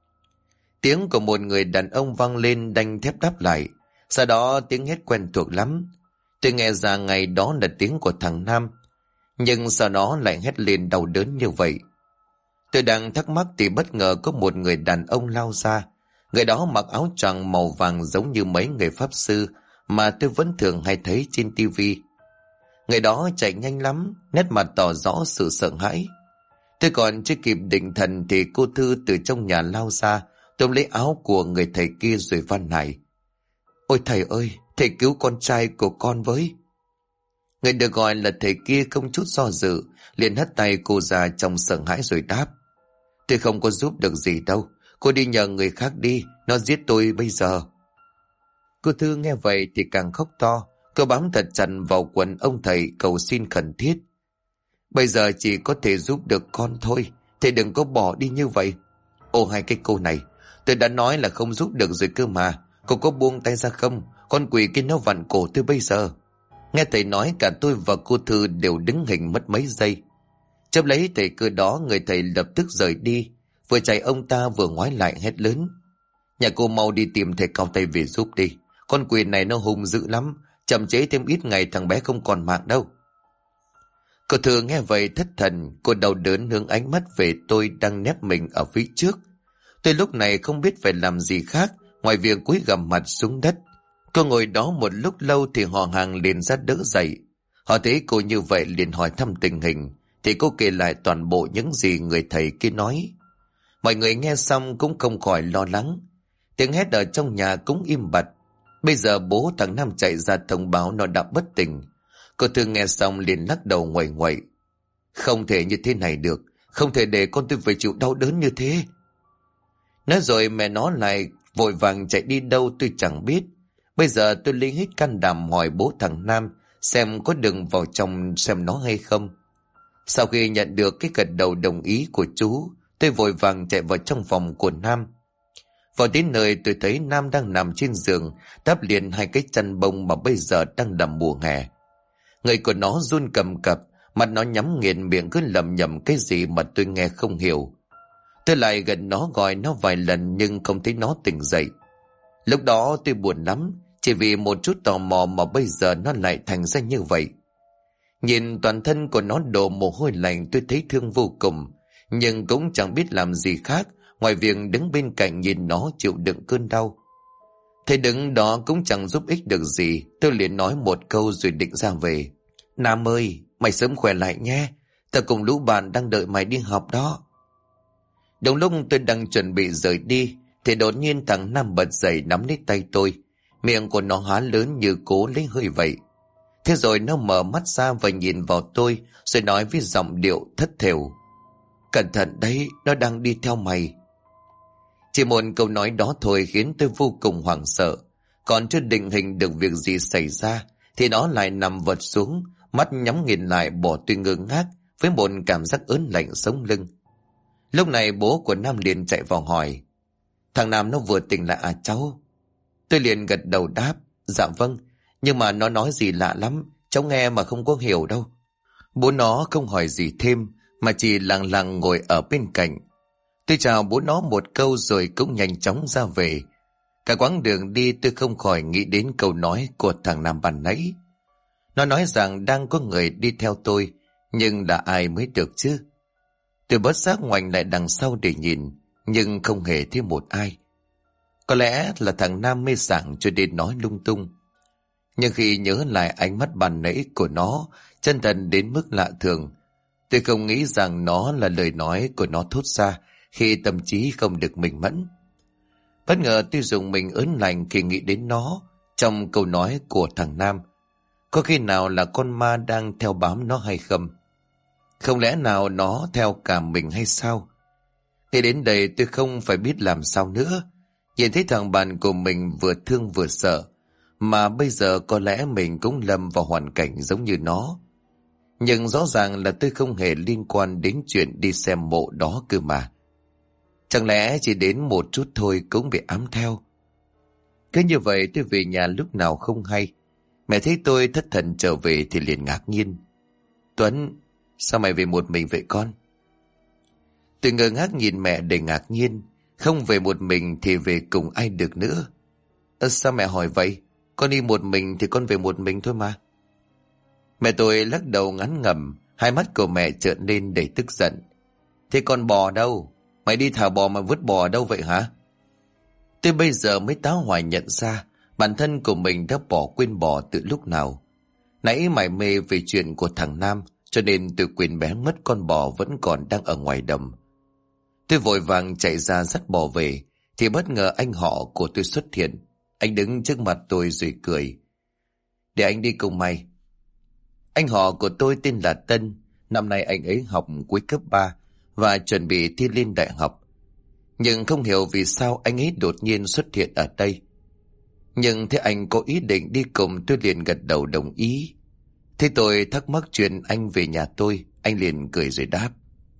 [SPEAKER 1] Tiếng của một người đàn ông vang lên đanh thép đáp lại. Sau đó tiếng hét quen thuộc lắm. Tôi nghe ra ngày đó là tiếng của thằng Nam. Nhưng sau đó lại hét lên đau đớn như vậy. Tôi đang thắc mắc thì bất ngờ có một người đàn ông lao ra. Người đó mặc áo choàng màu vàng giống như mấy người pháp sư mà tôi vẫn thường hay thấy trên tivi. Người đó chạy nhanh lắm, nét mặt tỏ rõ sự sợ hãi. Tôi còn chưa kịp định thần thì cô Thư từ trong nhà lao ra, tóm lấy áo của người thầy kia rồi van nài. Ôi thầy ơi, thầy cứu con trai của con với. Người được gọi là thầy kia không chút do dự, liền hất tay cô ra trong sợ hãi rồi đáp. Tôi không có giúp được gì đâu, cô đi nhờ người khác đi, nó giết tôi bây giờ. Cô Thư nghe vậy thì càng khóc to, cô bám thật chặt vào quần ông thầy cầu xin khẩn thiết. Bây giờ chỉ có thể giúp được con thôi, thầy đừng có bỏ đi như vậy. Ô hai cái cô này, tôi đã nói là không giúp được rồi cơ mà, cô có buông tay ra không? Con quỷ kia nó vặn cổ tôi bây giờ. Nghe thầy nói cả tôi và cô Thư đều đứng hình mất mấy giây. Chấp lấy thầy cơ đó, người thầy lập tức rời đi. Vừa chạy ông ta vừa ngoái lại hét lớn. Nhà cô mau đi tìm thầy cao tay về giúp đi. Con quỷ này nó hung dữ lắm, chậm chế thêm ít ngày thằng bé không còn mạng đâu. Cô Thư nghe vậy thất thần, cô đau đớn hướng ánh mắt về tôi đang nép mình ở phía trước. Tôi lúc này không biết phải làm gì khác ngoài việc cúi gằm mặt xuống đất. Cô ngồi đó một lúc lâu thì họ hàng liền ra đỡ dậy. Họ thấy cô như vậy liền hỏi thăm tình hình, thì cô kể lại toàn bộ những gì người thầy kia nói. Mọi người nghe xong cũng không khỏi lo lắng. Tiếng hét ở trong nhà cũng im bặt. Bây giờ bố thằng Nam chạy ra thông báo nó đã bất tỉnh. Cô Thư nghe xong liền lắc đầu nguậy nguậy. Không thể như thế này được, không thể để con tôi phải chịu đau đớn như thế. Nói rồi mẹ nó lại vội vàng chạy đi đâu tôi chẳng biết. Bây giờ tôi lấy hết can đảm hỏi bố thằng Nam xem có đừng vào trong xem nó hay không. Sau khi nhận được cái gật đầu đồng ý của chú, tôi vội vàng chạy vào trong phòng của Nam. Vào đến nơi tôi thấy Nam đang nằm trên giường, đắp liền hai cái chăn bông mà bây giờ đang đầm mùa hè. Người của nó run cầm cập, mặt nó nhắm nghiền, miệng cứ lẩm nhẩm cái gì mà tôi nghe không hiểu. Tôi lại gần nó gọi nó vài lần nhưng không thấy nó tỉnh dậy. Lúc đó tôi buồn lắm, chỉ vì một chút tò mò mà bây giờ nó lại thành ra như vậy. Nhìn toàn thân của nó đổ mồ hôi lạnh tôi thấy thương vô cùng, nhưng cũng chẳng biết làm gì khác ngoài việc đứng bên cạnh nhìn nó chịu đựng cơn đau. Thế đứng đó cũng chẳng giúp ích được gì, tôi liền nói một câu rồi định ra về. Nam ơi, mày sớm khỏe lại nhé, tao cùng lũ bạn đang đợi mày đi học đó. Đúng lúc tôi đang chuẩn bị rời đi thì đột nhiên thằng Nam bật dậy nắm lấy tay tôi. Miệng của nó há lớn như cố lấy hơi vậy. Thế rồi nó mở mắt ra và nhìn vào tôi rồi nói với giọng điệu thất thểu. Cẩn thận đấy, nó đang đi theo mày. Chỉ một câu nói đó thôi khiến tôi vô cùng hoảng sợ. Còn chưa định hình được việc gì xảy ra thì nó lại nằm vật xuống, mắt nhắm nghiền lại bỏ tôi ngơ ngác với một cảm giác ớn lạnh sống lưng. Lúc này bố của Nam liền chạy vào hỏi: Thằng Nam nó vừa tỉnh lại à cháu? Tôi liền gật đầu đáp: Dạ vâng, nhưng mà nó nói gì lạ lắm, cháu nghe mà không có hiểu đâu. Bố nó không hỏi gì thêm mà chỉ lặng lặng ngồi ở bên cạnh. Tôi chào bố nó một câu rồi cũng nhanh chóng ra về. Cả quãng đường đi tôi không khỏi nghĩ đến câu nói của thằng Nam ban nãy. Nó nói rằng đang có người đi theo tôi, nhưng là ai mới được chứ? Tôi bất giác ngoảnh lại đằng sau để nhìn, nhưng không hề thấy một ai. Có lẽ là thằng Nam mê sảng cho nên nói lung tung. Nhưng khi nhớ lại ánh mắt ban nãy của nó, chân thành đến mức lạ thường, tôi không nghĩ rằng nó là lời nói của nó thốt ra khi tâm trí không được minh mẫn. Bất ngờ tôi dùng mình ớn lạnh khi nghĩ đến nó trong câu nói của thằng Nam. Có khi nào là con ma đang theo bám nó hay không? Không lẽ nào nó theo cả mình hay sao? Thì đến đây tôi không phải biết làm sao nữa. Nhìn thấy thằng bạn của mình vừa thương vừa sợ, mà bây giờ có lẽ mình cũng lâm vào hoàn cảnh giống như nó. Nhưng rõ ràng là tôi không hề liên quan đến chuyện đi xem mộ đó cơ mà. Chẳng lẽ chỉ đến một chút thôi cũng bị ám theo? Cứ như vậy tôi về nhà lúc nào không hay. Mẹ thấy tôi thất thần trở về thì liền ngạc nhiên: Tuấn, sao mày về một mình vậy con? Tôi ngơ ngác nhìn mẹ đầy ngạc nhiên. Không về một mình thì về cùng ai được nữa? Sao mẹ hỏi vậy? Con đi một mình thì con về một mình thôi mà. Mẹ tôi lắc đầu ngán ngẩm, hai mắt của mẹ trợn lên đầy tức giận. Thế con bò đâu? Mày đi thả bò mà vứt bò ở đâu vậy hả? Tôi bây giờ mới táo hỏa nhận ra bản thân của mình đã bỏ quên bò từ lúc nào. Nãy mải mê về chuyện của thằng Nam cho nên tôi quên bé mất con bò vẫn còn đang ở ngoài đồng. Tôi vội vàng chạy ra dắt bò về thì bất ngờ anh họ của tôi xuất hiện. Anh đứng trước mặt tôi rồi cười: Để anh đi cùng mày. Anh họ của tôi tên là Tân. Năm nay anh ấy học cuối cấp 3 và chuẩn bị thi lên đại học. Nhưng không hiểu vì sao anh ấy đột nhiên xuất hiện ở đây. Nhưng thế anh có ý định đi cùng, tôi liền gật đầu đồng ý. Thế tôi thắc mắc chuyện anh về nhà tôi, anh liền cười rồi đáp: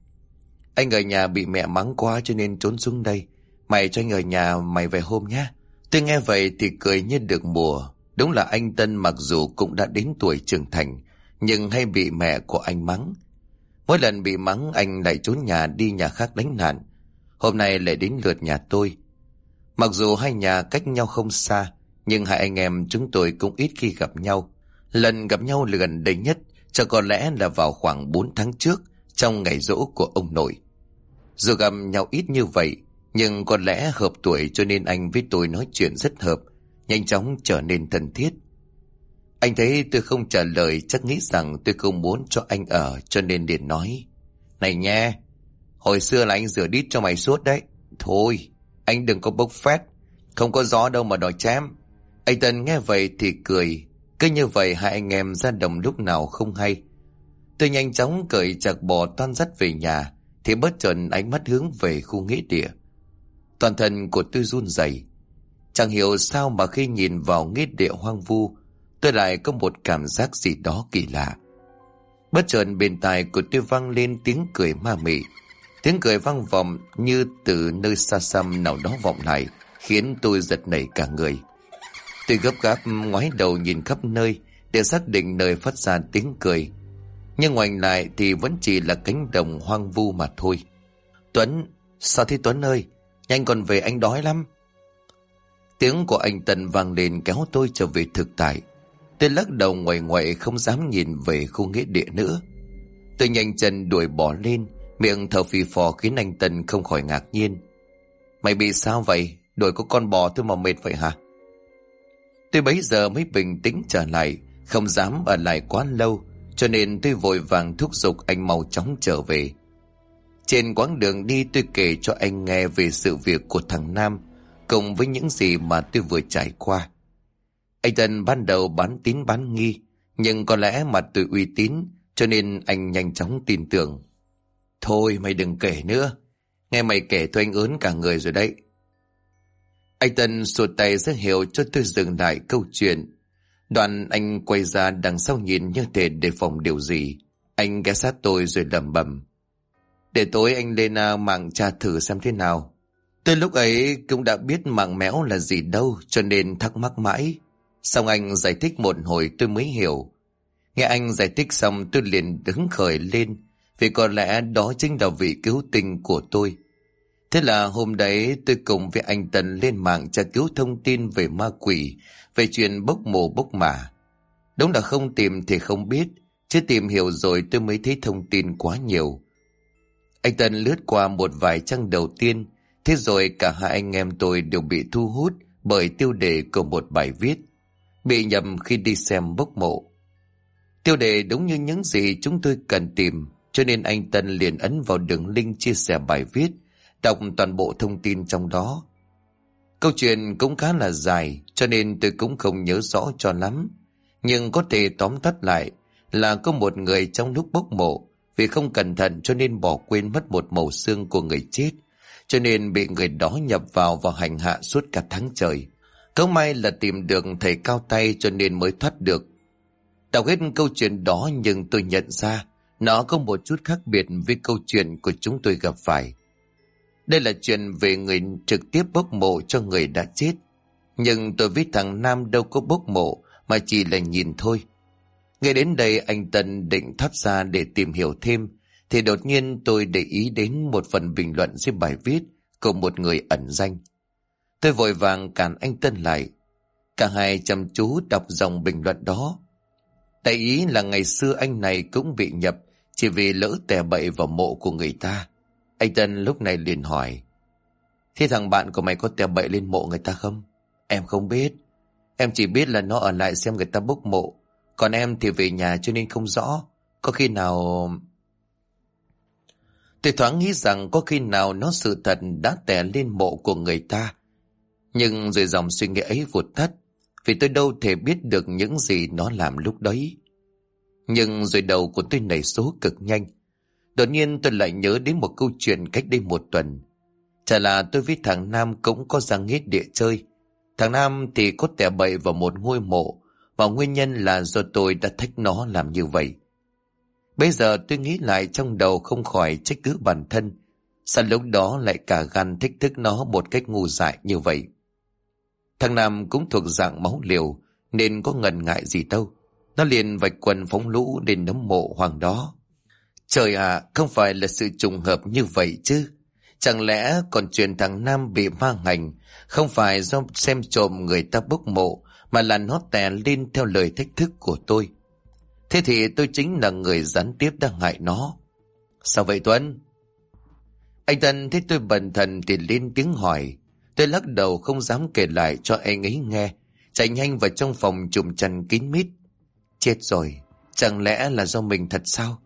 [SPEAKER 1] Anh ở nhà bị mẹ mắng quá cho nên trốn xuống đây. Mày cho anh ở nhà mày vài hôm nhé. Tôi nghe vậy thì cười như được mùa. Đúng là anh Tân mặc dù cũng đã đến tuổi trưởng thành, nhưng hay bị mẹ của anh mắng. Mỗi lần bị mắng anh lại trốn nhà đi nhà khác đánh nạn. Hôm nay lại đến lượt nhà tôi. Mặc dù hai nhà cách nhau không xa, nhưng hai anh em chúng tôi cũng ít khi gặp nhau. Lần gặp nhau gần đây nhất chắc có lẽ là vào khoảng 4 tháng trước, trong ngày giỗ của ông nội. Dù gặp nhau ít như vậy, nhưng có lẽ hợp tuổi cho nên anh với tôi nói chuyện rất hợp, nhanh chóng trở nên thân thiết. Anh thấy tôi không trả lời chắc nghĩ rằng tôi không muốn cho anh ở, cho nên liền nói: Này nha, hồi xưa là anh rửa đít cho mày suốt đấy. Thôi, anh đừng có bốc phét, không có gió đâu mà đòi chém. Anh Tân nghe vậy thì cười. Cứ như vậy hai anh em ra đồng lúc nào không hay. Tôi nhanh chóng cởi chạc bò toan dắt về nhà thì bất chợt ánh mắt hướng về khu nghĩa địa. Toàn thân của tôi run rẩy. Chẳng hiểu sao mà khi nhìn vào nghĩa địa hoang vu, tôi lại có một cảm giác gì đó kỳ lạ. Bất chợt bên tai của tôi vang lên tiếng cười ma mị. Tiếng cười vang vọng như từ nơi xa xăm nào đó vọng lại, khiến tôi giật nảy cả người. Tôi gấp gáp ngoái đầu nhìn khắp nơi để xác định nơi phát ra tiếng cười. Nhưng ngoảnh lại thì vẫn chỉ là cánh đồng hoang vu mà thôi. Tuấn, sao thế Tuấn ơi? Nhanh còn về, anh đói lắm. Tiếng của anh Tân vang lên kéo tôi trở về thực tại. Tôi lắc đầu ngoại ngoại không dám nhìn về khu nghĩa địa nữa. Tôi nhanh chân đuổi bỏ lên, miệng thở phì phò khiến anh Tân không khỏi ngạc nhiên. Mày bị sao vậy? Đuổi có con bò thôi mà mệt vậy hả? Tôi bấy giờ mới bình tĩnh trở lại, không dám ở lại quá lâu, cho nên tôi vội vàng thúc giục anh mau chóng trở về. Trên quãng đường đi tôi kể cho anh nghe về sự việc của thằng Nam, cùng với những gì mà tôi vừa trải qua. Anh Tân ban đầu bán tín bán nghi, nhưng có lẽ mặt tôi uy tín, cho nên anh nhanh chóng tin tưởng. Thôi mày đừng kể nữa, nghe mày kể thôi anh ớn cả người rồi đấy. Anh Tân xua tay ra hiệu cho tôi dừng lại câu chuyện. Đoạn anh quay ra đằng sau nhìn như thể đề phòng điều gì. Anh ghé sát tôi rồi lẩm bẩm: để tối anh lên mạng tra thử xem thế nào. Tôi lúc ấy cũng đã biết mạng méo là gì đâu, cho nên thắc mắc mãi. Xong anh giải thích một hồi tôi mới hiểu. Nghe anh giải thích xong tôi liền đứng khởi lên, vì có lẽ đó chính là vị cứu tinh của tôi. Thế là hôm đấy tôi cùng với anh Tân lên mạng tra cứu thông tin về ma quỷ, về chuyện bốc mồ bốc mả. Đúng là không tìm thì không biết, chứ tìm hiểu rồi tôi mới thấy thông tin quá nhiều. Anh Tân lướt qua một vài trang đầu tiên, thế rồi cả hai anh em tôi đều bị thu hút bởi tiêu đề của một bài viết: bị nhầm khi đi xem bốc mộ. Tiêu đề đúng như những gì chúng tôi cần tìm, cho nên anh Tân liền ấn vào đường link chia sẻ bài viết, đọc toàn bộ thông tin trong đó. Câu chuyện cũng khá là dài, cho nên tôi cũng không nhớ rõ cho lắm, nhưng có thể tóm tắt lại là có một người trong lúc bốc mộ, vì không cẩn thận cho nên bỏ quên mất một mẩu xương của người chết, cho nên bị người đó nhập vào và hành hạ suốt cả tháng trời. Cớ may là tìm được thầy cao tay cho nên mới thoát được. Đọc hết câu chuyện đó nhưng tôi nhận ra nó có một chút khác biệt với câu chuyện của chúng tôi gặp phải. Đây là chuyện về người trực tiếp bốc mộ cho người đã chết. Nhưng tôi với thằng Nam đâu có bốc mộ, mà chỉ là nhìn thôi. Nghe đến đây anh Tân định thoát ra để tìm hiểu thêm, thì đột nhiên tôi để ý đến một phần bình luận dưới bài viết của một người ẩn danh. Tôi vội vàng cản anh Tân lại. Cả hai chăm chú đọc dòng bình luận đó. Đại ý là ngày xưa anh này cũng bị nhập chỉ vì lỡ tè bậy vào mộ của người ta. Anh Tân lúc này liền hỏi: thế thằng bạn của mày có tè bậy lên mộ người ta không? Em không biết. Em chỉ biết là nó ở lại xem người ta bốc mộ. Còn em thì về nhà cho nên không rõ. Có khi nào... Tôi thoáng nghĩ rằng có khi nào nó sự thật đã tè lên mộ của người ta. Nhưng rồi dòng suy nghĩ ấy vụt tắt, vì tôi đâu thể biết được những gì nó làm lúc đấy. Nhưng rồi đầu của tôi nảy số cực nhanh. Đột nhiên tôi lại nhớ đến một câu chuyện cách đây một tuần. Chả là tôi với thằng Nam cũng có ra nghết địa chơi. Thằng Nam thì có tè bậy vào một ngôi mộ, và nguyên nhân là do tôi đã thách nó làm như vậy. Bây giờ tôi nghĩ lại trong đầu không khỏi trách cứ bản thân. Sao lúc đó lại cả gan thách thức nó một cách ngu dại như vậy? Thằng Nam cũng thuộc dạng máu liều nên có ngần ngại gì đâu. Nó liền vạch quần phóng lũ đến nấm mộ hoàng đó. Trời ạ, không phải là sự trùng hợp như vậy chứ. Chẳng lẽ còn chuyện thằng Nam bị ma hành không phải do xem trộm người ta bốc mộ, mà là nó tè lên theo lời thách thức của tôi? Thế thì tôi chính là người gián tiếp đang hại nó. Sao vậy Tuấn? Anh Tân thấy tôi bần thần thì lên tiếng hỏi. Tôi lắc đầu không dám kể lại cho anh ấy nghe, chạy nhanh vào trong phòng trùm chăn kín mít. Chết rồi, chẳng lẽ là do mình thật sao?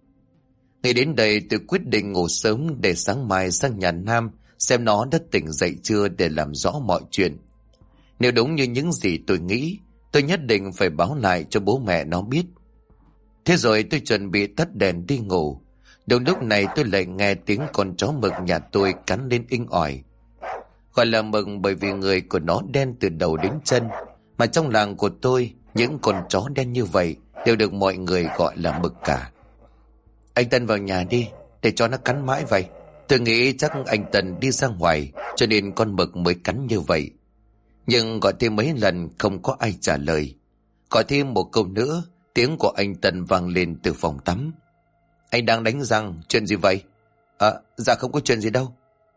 [SPEAKER 1] Ngay đến đây tôi quyết định ngủ sớm để sáng mai sang nhà Nam xem nó đã tỉnh dậy chưa để làm rõ mọi chuyện. Nếu đúng như những gì tôi nghĩ, tôi nhất định phải báo lại cho bố mẹ nó biết. Thế rồi tôi chuẩn bị tắt đèn đi ngủ. Đúng lúc này tôi lại nghe tiếng con chó mực nhà tôi cắn lên inh ỏi. Gọi là mực bởi vì người của nó đen từ đầu đến chân, mà trong làng của tôi những con chó đen như vậy đều được mọi người gọi là mực cả. Anh Tân vào nhà đi, để cho nó cắn mãi vậy. Tôi nghĩ chắc anh Tân đi ra ngoài cho nên con mực mới cắn như vậy. Nhưng gọi thêm mấy lần không có ai trả lời. Gọi thêm một câu nữa, tiếng của anh Tân vang lên từ phòng tắm. Anh đang đánh răng, chuyện gì vậy? Dạ không có chuyện gì đâu.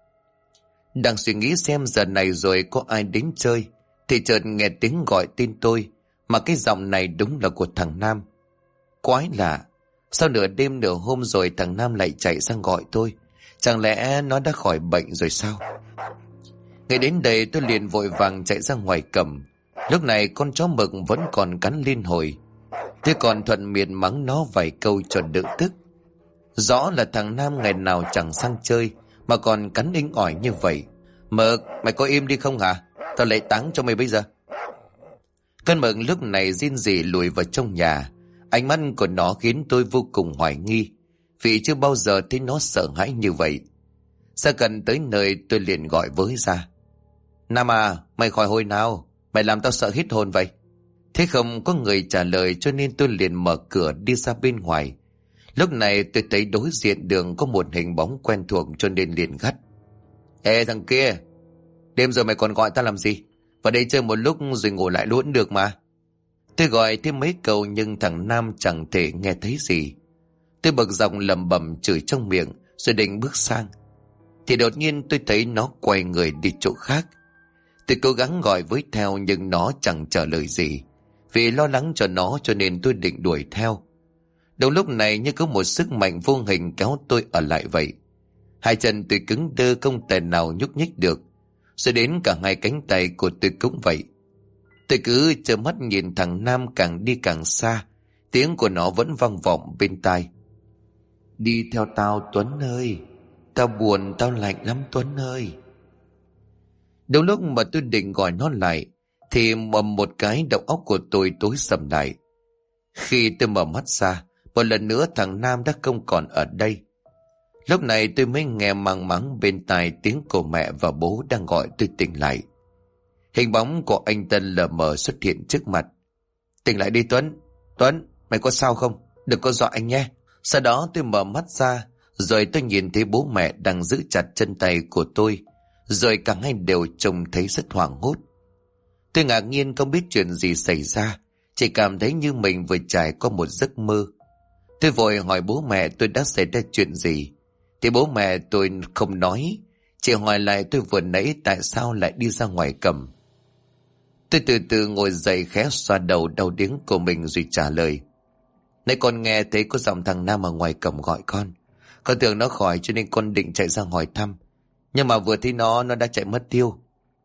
[SPEAKER 1] Đang suy nghĩ xem giờ này rồi có ai đến chơi, thì chợt nghe tiếng gọi tên tôi, mà cái giọng này đúng là của thằng Nam. Quái lạ, sao nửa đêm nửa hôm rồi thằng Nam lại chạy sang gọi tôi? Chẳng lẽ nó đã khỏi bệnh rồi sao? Ngay đến đây tôi liền vội vàng chạy ra ngoài cầm. Lúc này con chó mực vẫn còn cắn liên hồi. Tôi còn thuận miệng mắng nó vài câu cho đỡ tức. Rõ là thằng Nam ngày nào chẳng sang chơi mà còn cắn inh ỏi như vậy. Mực, mày có im đi không hả? Tao lại táng cho mày bây giờ. Con mực lúc này rên rỉ lùi vào trong nhà. Ánh mắt của nó khiến tôi vô cùng hoài nghi, vì chưa bao giờ thấy nó sợ hãi như vậy. Xa gần tới nơi tôi liền gọi với ra. Nam à, mày khỏi hồi nào? Mày làm tao sợ hít hồn vậy. Thế không có người trả lời cho nên tôi liền mở cửa đi ra bên ngoài. Lúc này tôi thấy đối diện đường có một hình bóng quen thuộc cho nên liền gắt. Ê thằng kia, đêm rồi mày còn gọi tao làm gì? Vào đây chơi một lúc rồi ngủ lại luôn được mà. Tôi gọi thêm mấy câu nhưng thằng Nam chẳng thể nghe thấy gì. Tôi bực dọc lẩm bẩm chửi trong miệng rồi định bước sang. Thì đột nhiên tôi thấy nó quay người đi chỗ khác. Tôi cố gắng gọi với theo nhưng nó chẳng trả lời gì. Vì lo lắng cho nó cho nên tôi định đuổi theo. Đúng lúc này như có một sức mạnh vô hình kéo tôi ở lại vậy. Hai chân tôi cứng đơ không thể nào nhúc nhích được. Rồi đến cả hai cánh tay của tôi cũng vậy. Tôi cứ trơ mắt nhìn thằng Nam càng đi càng xa. Tiếng của nó vẫn vang vọng bên tai. Đi theo tao Tuấn ơi. Tao buồn tao lạnh lắm Tuấn ơi. Đúng lúc mà tôi định gọi nó lại thì mầm một cái đầu óc của tôi tối sầm lại. Khi tôi mở mắt ra, một lần nữa thằng Nam đã không còn ở đây. Lúc này tôi mới nghe màng mắng bên tai tiếng của mẹ và bố đang gọi tôi tỉnh lại. Hình bóng của anh Tân lờ mờ xuất hiện trước mặt. Tỉnh lại đi Tuấn. Tuấn, mày có sao không? Đừng có dọa anh nhé. Sau đó tôi mở mắt ra, rồi tôi nhìn thấy bố mẹ đang giữ chặt chân tay của tôi. Rồi cả hai đều trông thấy rất hoảng hốt. Tôi ngạc nhiên không biết chuyện gì xảy ra, chỉ cảm thấy như mình vừa trải qua một giấc mơ. Tôi vội hỏi bố mẹ tôi đã xảy ra chuyện gì. Thì bố mẹ tôi không nói, chỉ hỏi lại tôi vừa nãy tại sao lại đi ra ngoài cầm. Tôi từ từ ngồi dậy khẽ xoa đầu đau điếng của mình rồi trả lời. Nãy con nghe thấy có giọng thằng Nam ở ngoài cầm gọi con. Con tưởng nó khỏi cho nên con định chạy ra hỏi thăm. Nhưng mà vừa thấy nó đã chạy mất tiêu.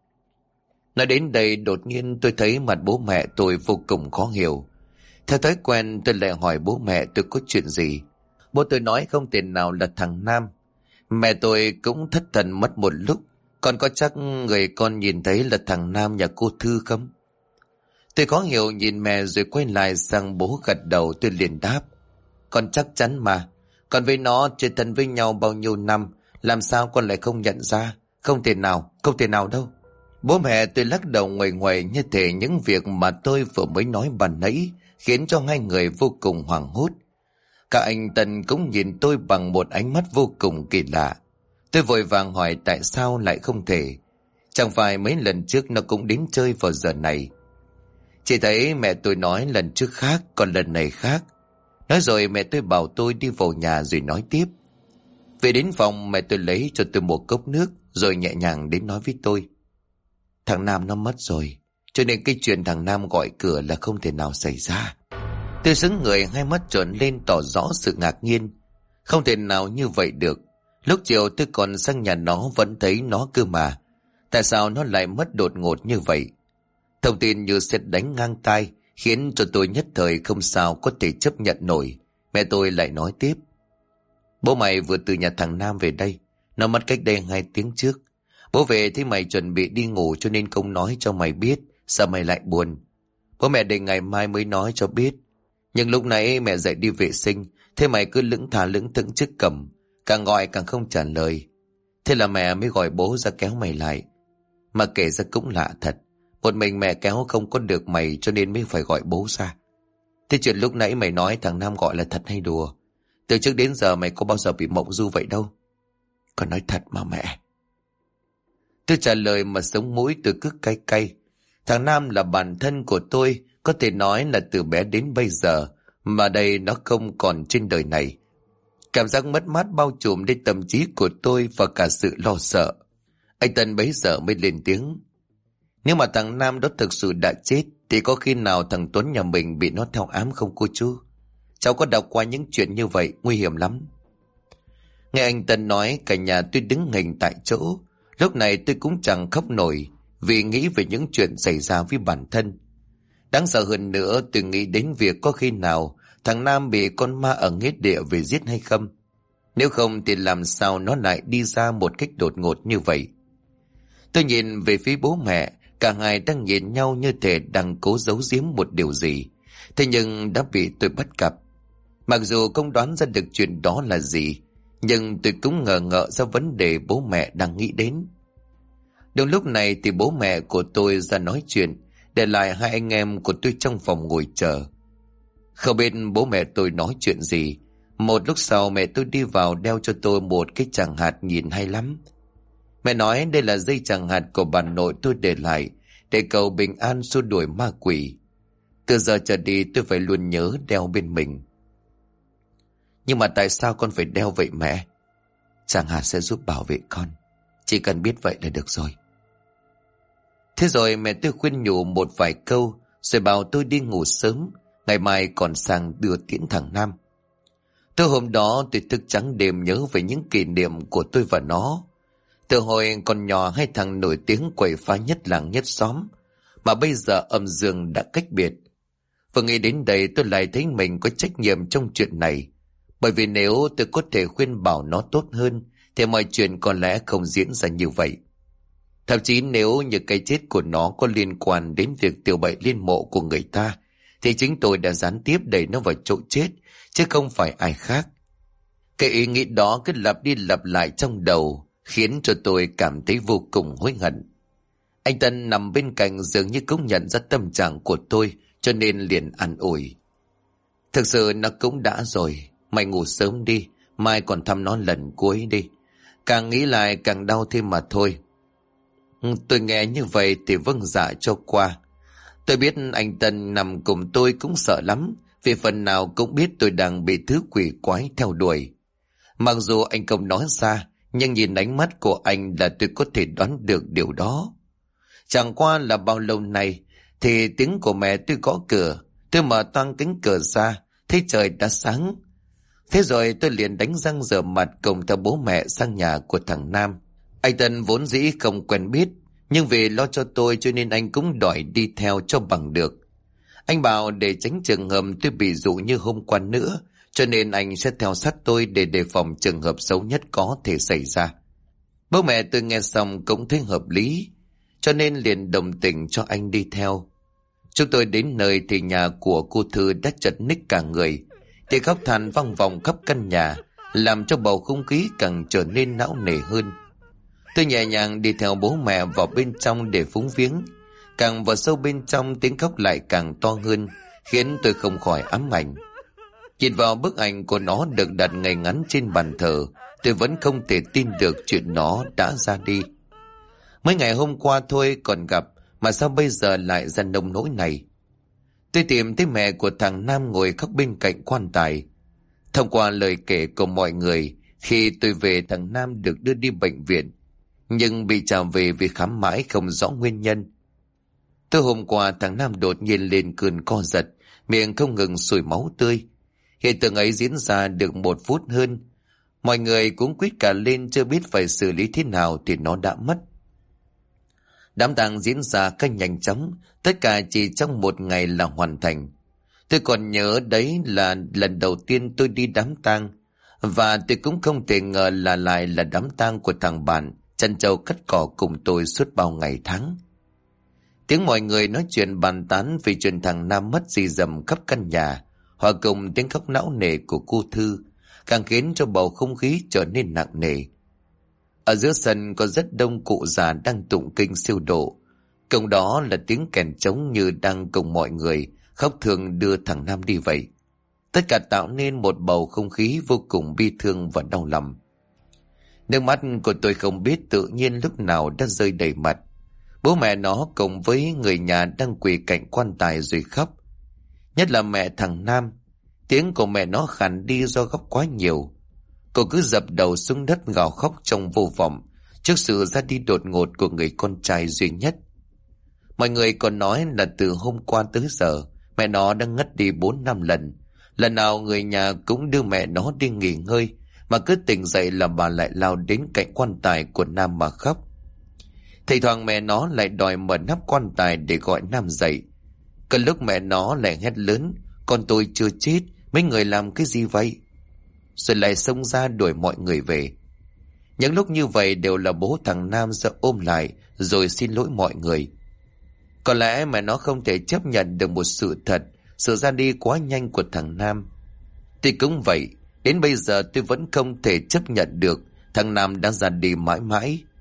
[SPEAKER 1] Nói đến đây đột nhiên tôi thấy mặt bố mẹ tôi vô cùng khó hiểu. Theo thói quen tôi lại hỏi bố mẹ tôi có chuyện gì. Bố tôi nói không thể nào là thằng Nam. Mẹ tôi cũng thất thần mất một lúc. Con có chắc người con nhìn thấy là thằng Nam nhà cô Thư không? Tôi khó hiểu nhìn mẹ rồi quay lại sang bố gật đầu. Tôi liền đáp. Con chắc chắn mà. Con với nó chơi thân với nhau bao nhiêu năm, làm sao con lại không nhận ra? Không thể nào đâu. Bố mẹ tôi lắc đầu nguầy nguầy như thể những việc mà tôi vừa mới nói ban nãy khiến cho hai người vô cùng hoảng hốt. Cả anh Tân cũng nhìn tôi bằng một ánh mắt vô cùng kỳ lạ. Tôi vội vàng hỏi tại sao lại không thể. Chẳng phải mấy lần trước nó cũng đến chơi vào giờ này. Chỉ thấy mẹ tôi nói lần trước khác, còn lần này khác. Nói rồi mẹ tôi bảo tôi đi vào nhà rồi nói tiếp. Về đến phòng mẹ tôi lấy cho tôi một cốc nước rồi nhẹ nhàng đến nói với tôi. Thằng Nam nó mất rồi, cho nên cái chuyện thằng Nam gọi cửa là không thể nào xảy ra. Tôi sững người, hai mắt trợn lên tỏ rõ sự ngạc nhiên. Không thể nào như vậy được. Lúc chiều tôi còn sang nhà nó vẫn thấy nó cơ mà. Tại sao nó lại mất đột ngột như vậy? Thông tin như sét đánh ngang tai khiến cho tôi nhất thời không sao có thể chấp nhận nổi. Mẹ tôi lại nói tiếp. Bố mày vừa từ nhà thằng Nam về đây. Nó mất cách đây 2 tiếng trước. Bố về thì mày chuẩn bị đi ngủ cho nên không nói cho mày biết. Sao mày lại buồn? Bố mẹ định ngày mai mới nói cho biết. Nhưng lúc nãy mẹ dậy đi vệ sinh, thế mày cứ lững thà lững thững trước cổng, càng gọi càng không trả lời. Thế là mẹ mới gọi bố ra kéo mày lại. Mà kể ra cũng lạ thật, một mình mẹ kéo không có được mày cho nên mới phải gọi bố ra. Thế chuyện lúc nãy mày nói thằng Nam gọi là thật hay đùa? Từ trước đến giờ mày có bao giờ bị mộng du vậy đâu. Con nói thật mà mẹ. Tôi trả lời mà sống mũi tôi cứ cay cay. Thằng Nam là bạn thân của tôi, có thể nói là từ bé đến bây giờ, mà đây nó không còn trên đời này. Cảm giác mất mát bao trùm đến tâm trí của tôi và cả sự lo sợ. Anh Tân bấy giờ mới lên tiếng. Nếu mà thằng Nam đó thực sự đã chết, thì có khi nào thằng Tuấn nhà mình bị nó theo ám không cô chú? Cháu có đọc qua những chuyện như vậy, nguy hiểm lắm. Nghe anh Tân nói, cả nhà tôi đứng nghềnh tại chỗ. Lúc này tôi cũng chẳng khóc nổi, vì nghĩ về những chuyện xảy ra với bản thân. Đáng sợ hơn nữa, tôi nghĩ đến việc có khi nào thằng Nam bị con ma ở nghĩa địa về giết hay không. Nếu không thì làm sao nó lại đi ra một cách đột ngột như vậy. Tôi nhìn về phía bố mẹ, cả hai đang nhìn nhau như thể đang cố giấu giếm một điều gì. Thế nhưng đã bị tôi bắt gặp. Mặc dù không đoán ra được chuyện đó là gì, nhưng tôi cũng ngờ ngợ ra vấn đề bố mẹ đang nghĩ đến. Đúng lúc này thì bố mẹ của tôi ra nói chuyện, để lại hai anh em của tôi trong phòng ngồi chờ. Không biết bố mẹ tôi nói chuyện gì. Một lúc sau mẹ tôi đi vào đeo cho tôi một cái tràng hạt nhìn hay lắm. Mẹ nói đây là dây tràng hạt của bà nội tôi để lại, để cầu bình an xua đuổi ma quỷ. Từ giờ trở đi tôi phải luôn nhớ đeo bên mình. Nhưng mà tại sao con phải đeo vậy mẹ? Tràng hạt sẽ giúp bảo vệ con. Chỉ cần biết vậy là được rồi. Thế rồi mẹ tôi khuyên nhủ một vài câu, rồi bảo tôi đi ngủ sớm, ngày mai còn sang đưa tiễn thằng Nam. Từ hôm đó tôi thức trắng đêm nhớ về những kỷ niệm của tôi và nó. Từ hồi còn nhỏ, hai thằng nổi tiếng quậy phá nhất làng nhất xóm, mà bây giờ âm dương đã cách biệt. Và nghĩ đến đây tôi lại thấy mình có trách nhiệm trong chuyện này. Bởi vì nếu tôi có thể khuyên bảo nó tốt hơn, thì mọi chuyện có lẽ không diễn ra như vậy. Thậm chí nếu như cái chết của nó có liên quan đến việc tiểu bậy liên mộ của người ta, thì chính tôi đã gián tiếp đẩy nó vào chỗ chết, chứ không phải ai khác. Cái ý nghĩ đó cứ lặp đi lặp lại trong đầu, khiến cho tôi cảm thấy vô cùng hối hận. Anh Tân nằm bên cạnh dường như cũng nhận ra tâm trạng của tôi, cho nên liền an ủi. Thực sự nó cũng đã rồi, mày ngủ sớm đi, mai còn thăm nó lần cuối đi. Càng nghĩ lại càng đau thêm mà thôi. Tôi nghe như vậy thì vâng dạ cho qua. Tôi biết anh Tân nằm cùng tôi cũng sợ lắm, vì phần nào cũng biết tôi đang bị thứ quỷ quái theo đuổi. Mặc dù anh không nói ra, nhưng nhìn ánh mắt của anh là tôi có thể đoán được điều đó. Chẳng qua là bao lâu nay thì tiếng của mẹ tôi gõ cửa. Tôi mở toang cánh cửa ra, thấy trời đã sáng. Thế rồi tôi liền đánh răng rửa mặt cùng theo bố mẹ sang nhà của thằng Nam. Anh Tân vốn dĩ không quen biết, nhưng vì lo cho tôi cho nên anh cũng đòi đi theo cho bằng được. Anh bảo để tránh trường hợp tôi bị dụ như hôm qua nữa, cho nên anh sẽ theo sát tôi để đề phòng trường hợp xấu nhất có thể xảy ra. Bố mẹ tôi nghe xong cũng thấy hợp lý, cho nên liền đồng tình cho anh đi theo. Chúng tôi đến nơi thì nhà của cô Thư đã chật ních cả người, thì khóc than vang vọng khắp căn nhà, làm cho bầu không khí càng trở nên não nề hơn. Tôi nhẹ nhàng đi theo bố mẹ vào bên trong để phúng viếng. Càng vào sâu bên trong tiếng khóc lại càng to hơn, khiến tôi không khỏi ám ảnh. Nhìn vào bức ảnh của nó được đặt ngay ngắn trên bàn thờ, tôi vẫn không thể tin được chuyện nó đã ra đi. Mấy ngày hôm qua thôi còn gặp, mà sao bây giờ lại ra nông nỗi này? Tôi tìm thấy mẹ của thằng Nam ngồi khóc bên cạnh quan tài. Thông qua lời kể của mọi người, khi tôi về thằng Nam được đưa đi bệnh viện, nhưng bị trả về vì khám mãi không rõ nguyên nhân. Từ hôm qua thằng Nam đột nhiên lên cơn co giật, miệng không ngừng sùi máu tươi. Hiện tượng ấy diễn ra được 1 phút hơn. Mọi người cũng quýt cả lên chưa biết phải xử lý thế nào thì nó đã mất. Đám tang diễn ra cách nhanh chóng, tất cả chỉ trong 1 ngày là hoàn thành. Tôi còn nhớ đấy là lần đầu tiên tôi đi đám tang, và tôi cũng không thể ngờ là lại là đám tang của thằng bạn chăn trâu cắt cỏ cùng tôi suốt bao ngày tháng. Tiếng mọi người nói chuyện bàn tán về chuyện thằng Nam mất rì rầm khắp căn nhà, hòa cùng tiếng khóc não nề của cô Thư, càng khiến cho bầu không khí trở nên nặng nề. Ở giữa sân có rất đông cụ già đang tụng kinh siêu độ, cùng đó là tiếng kèn trống như đang cùng mọi người khóc thương đưa thằng Nam đi vậy. Tất cả tạo nên một bầu không khí vô cùng bi thương và đau lòng. Nước mắt của tôi không biết tự nhiên lúc nào đã rơi đầy mặt. Bố mẹ nó cùng với người nhà đang quỳ cạnh quan tài rồi khóc. Nhất là mẹ thằng Nam, tiếng của mẹ nó khàn đi do khóc quá nhiều. Cô cứ dập đầu xuống đất gào khóc trong vô vọng trước sự ra đi đột ngột của người con trai duy nhất. Mọi người còn nói là từ hôm qua tới giờ mẹ nó đã ngất đi 4-5 lần. Lần nào người nhà cũng đưa mẹ nó đi nghỉ ngơi, mà cứ tỉnh dậy là bà lại lao đến cạnh quan tài của Nam mà khóc. Thỉnh thoảng mẹ nó lại đòi mở nắp quan tài để gọi Nam dậy. Có lúc mẹ nó lại hét lớn: "Con tôi chưa chết, mấy người làm cái gì vậy?" Rồi lại xông ra đuổi mọi người về. Những lúc như vậy đều là bố thằng Nam sẽ ôm lại rồi xin lỗi mọi người. Có lẽ mẹ nó không thể chấp nhận được một sự thật, sự ra đi quá nhanh của thằng Nam. Tuy cũng vậy, đến bây giờ tôi vẫn không thể chấp nhận được thằng Nam đã ra đi mãi mãi.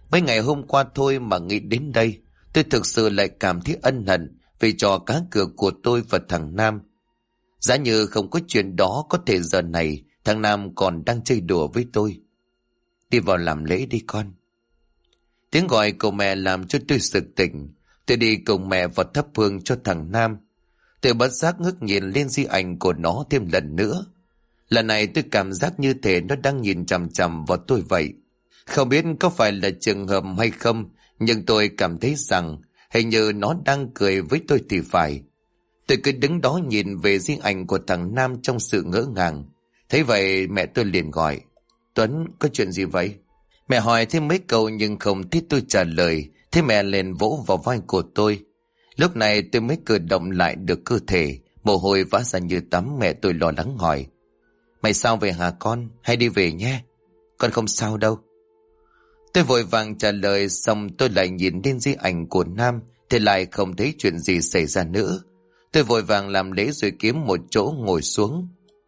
[SPEAKER 1] Mấy ngày hôm qua thôi mà nghĩ đến đây, tôi thực sự lại cảm thấy ân hận vì trò cá cược của tôi và thằng Nam. Giá như không có chuyện đó, có thể giờ này thằng Nam còn đang chơi đùa với tôi. Đi vào làm lễ đi con. Tiếng gọi của mẹ làm cho tôi sực tỉnh. Tôi đi cùng mẹ vào thắp hương cho thằng Nam. Tôi bất giác ngước nhìn lên di ảnh của nó thêm lần nữa. Lần này tôi cảm giác như thể nó đang nhìn chằm chằm vào tôi vậy. Không biết có phải là trường hợp hay không, nhưng tôi cảm thấy rằng hình như nó đang cười với tôi thì phải. Tôi cứ đứng đó nhìn về di ảnh của thằng Nam trong sự ngỡ ngàng. Thấy vậy mẹ tôi liền gọi: Tuấn, có chuyện gì vậy? Mẹ hỏi thêm mấy câu nhưng không thích tôi trả lời. Thế mẹ liền vỗ vào vai của tôi. Lúc này tôi mới cử động lại được cơ thể, mồ hôi vã ra như tắm. Mẹ tôi lo lắng hỏi: Mày sao vậy hả con? Hay đi về nhé. Con không sao đâu. Tôi vội vàng trả lời, xong tôi lại nhìn lên di ảnh của Nam thì lại không thấy chuyện gì xảy ra nữa. Tôi vội vàng làm lễ rồi kiếm một chỗ ngồi xuống.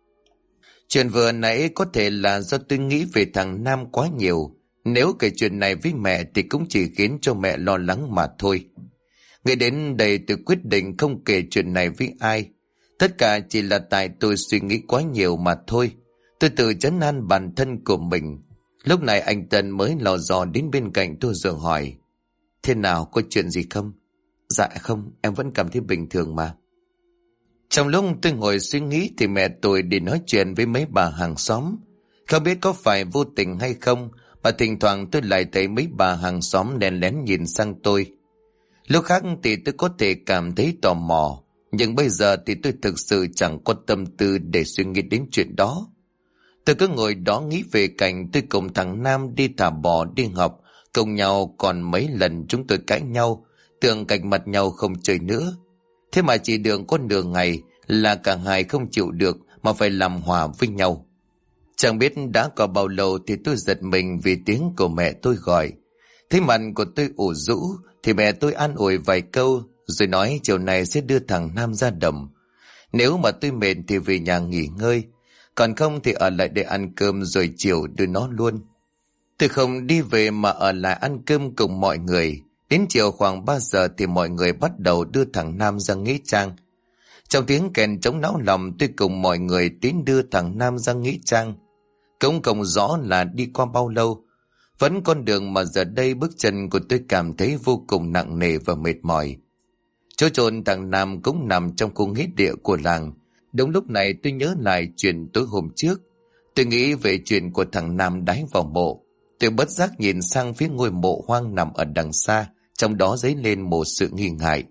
[SPEAKER 1] Chuyện vừa nãy có thể là do tôi nghĩ về thằng Nam quá nhiều. Nếu kể chuyện này với mẹ thì cũng chỉ khiến cho mẹ lo lắng mà thôi. Nghĩ đến đây tôi quyết định không kể chuyện này với ai. Tất cả chỉ là tại tôi suy nghĩ quá nhiều mà thôi. Tôi tự trấn an bản thân của mình. Lúc này anh Tân mới lò dò đến bên cạnh tôi rồi hỏi: Thế nào, có chuyện gì không? Dạ không, em vẫn cảm thấy bình thường mà. Trong lúc tôi ngồi suy nghĩ thì mẹ tôi đi nói chuyện với mấy bà hàng xóm. Không biết có phải vô tình hay không mà thỉnh thoảng tôi lại thấy mấy bà hàng xóm lén lén nhìn sang tôi. Lúc khác thì tôi có thể cảm thấy tò mò, nhưng bây giờ thì tôi thực sự chẳng có tâm tư để suy nghĩ đến chuyện đó. Tôi cứ ngồi đó nghĩ về cảnh tôi cùng thằng Nam đi thả bò đi học cùng nhau, còn mấy lần chúng tôi cãi nhau, tưởng cạch mặt nhau không chơi nữa. Thế mà chỉ được có nửa ngày là cả hai không chịu được mà phải làm hòa với nhau. Chẳng biết đã có bao lâu thì tôi giật mình vì tiếng của mẹ tôi gọi. Thấy mặt của tôi ủ rũ thì mẹ tôi an ủi vài câu rồi nói chiều nay sẽ đưa thằng Nam ra đồng. Nếu mà tôi mệt thì về nhà nghỉ ngơi, còn không thì ở lại để ăn cơm rồi chiều đưa nó luôn. Tôi không đi về mà ở lại ăn cơm cùng mọi người. Đến chiều khoảng 3 giờ thì mọi người bắt đầu đưa thằng Nam ra nghĩa trang. Trong tiếng kèn trống náo lòng, tôi cùng mọi người tiến đưa thằng Nam ra nghĩa trang. Cũng không rõ là đi qua bao lâu. Vẫn con đường mà giờ đây bước chân của tôi cảm thấy vô cùng nặng nề và mệt mỏi. Chỗ chôn thằng Nam cũng nằm trong khu nghĩa địa của làng. Đúng lúc này tôi nhớ lại chuyện tối hôm trước. Tôi nghĩ về chuyện của thằng Nam đái vào mộ. Tôi bất giác nhìn sang phía ngôi mộ hoang nằm ở đằng xa, trong đó dấy lên một sự nghi ngại.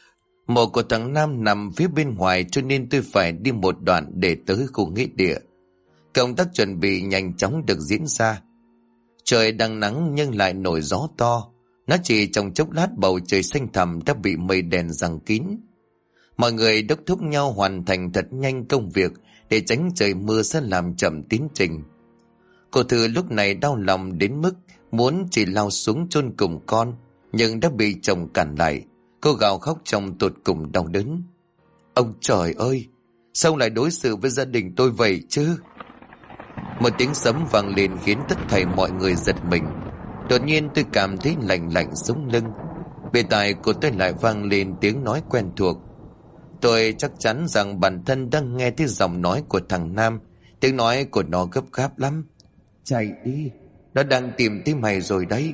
[SPEAKER 1] Mộ của thằng Nam nằm phía bên ngoài cho nên tôi phải đi một đoạn để tới khu nghĩa địa. Công tác chuẩn bị nhanh chóng được diễn ra. Trời đang nắng nhưng lại nổi gió to. Nó chỉ trong chốc lát bầu trời xanh thẳm đã bị mây đen giăng kín. Mọi người đốc thúc nhau hoàn thành thật nhanh công việc để tránh trời mưa sẽ làm chậm tiến trình. Cô Thư lúc này đau lòng đến mức muốn chỉ lao xuống chôn cùng con, nhưng đã bị chồng cản lại. Cô gào khóc trong tột cùng đau đớn. Ông trời ơi, sao lại đối xử với gia đình tôi vậy chứ? Một tiếng sấm vang lên khiến tất thảy mọi người giật mình. Đột nhiên tôi cảm thấy lạnh lạnh sống lưng. Bên tai của tôi lại vang lên tiếng nói quen thuộc. Tôi chắc chắn rằng bản thân đang nghe thấy giọng nói của thằng Nam. Tiếng nói của nó gấp gáp lắm. Chạy đi, nó đang tìm thấy mày rồi đấy.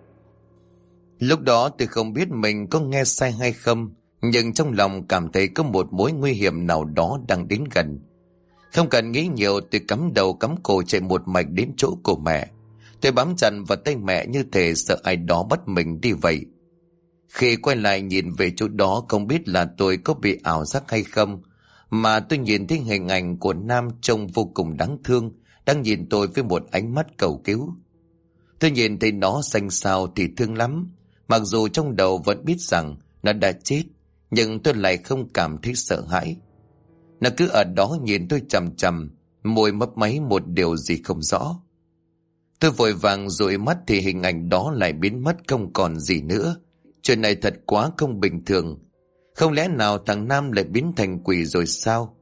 [SPEAKER 1] Lúc đó tôi không biết mình có nghe sai hay không, nhưng trong lòng cảm thấy có một mối nguy hiểm nào đó đang đến gần. Không cần nghĩ nhiều, tôi cắm đầu cắm cổ chạy một mạch đến chỗ của mẹ. Tôi bám chặt vào tay mẹ như thể sợ ai đó bắt mình đi vậy. Khi quay lại nhìn về chỗ đó, không biết là tôi có bị ảo giác hay không, mà tôi nhìn thấy hình ảnh của Nam trông vô cùng đáng thương, đang nhìn tôi với một ánh mắt cầu cứu. Tôi nhìn thấy nó xanh xao thì thương lắm, mặc dù trong đầu vẫn biết rằng nó đã chết, nhưng tôi lại không cảm thấy sợ hãi. Nó cứ ở đó nhìn tôi chằm chằm, môi mấp máy một điều gì không rõ. Tôi vội vàng dụi mắt thì hình ảnh đó lại biến mất không còn gì nữa. Chuyện này thật quá không bình thường. Không lẽ nào thằng Nam lại biến thành quỷ rồi sao?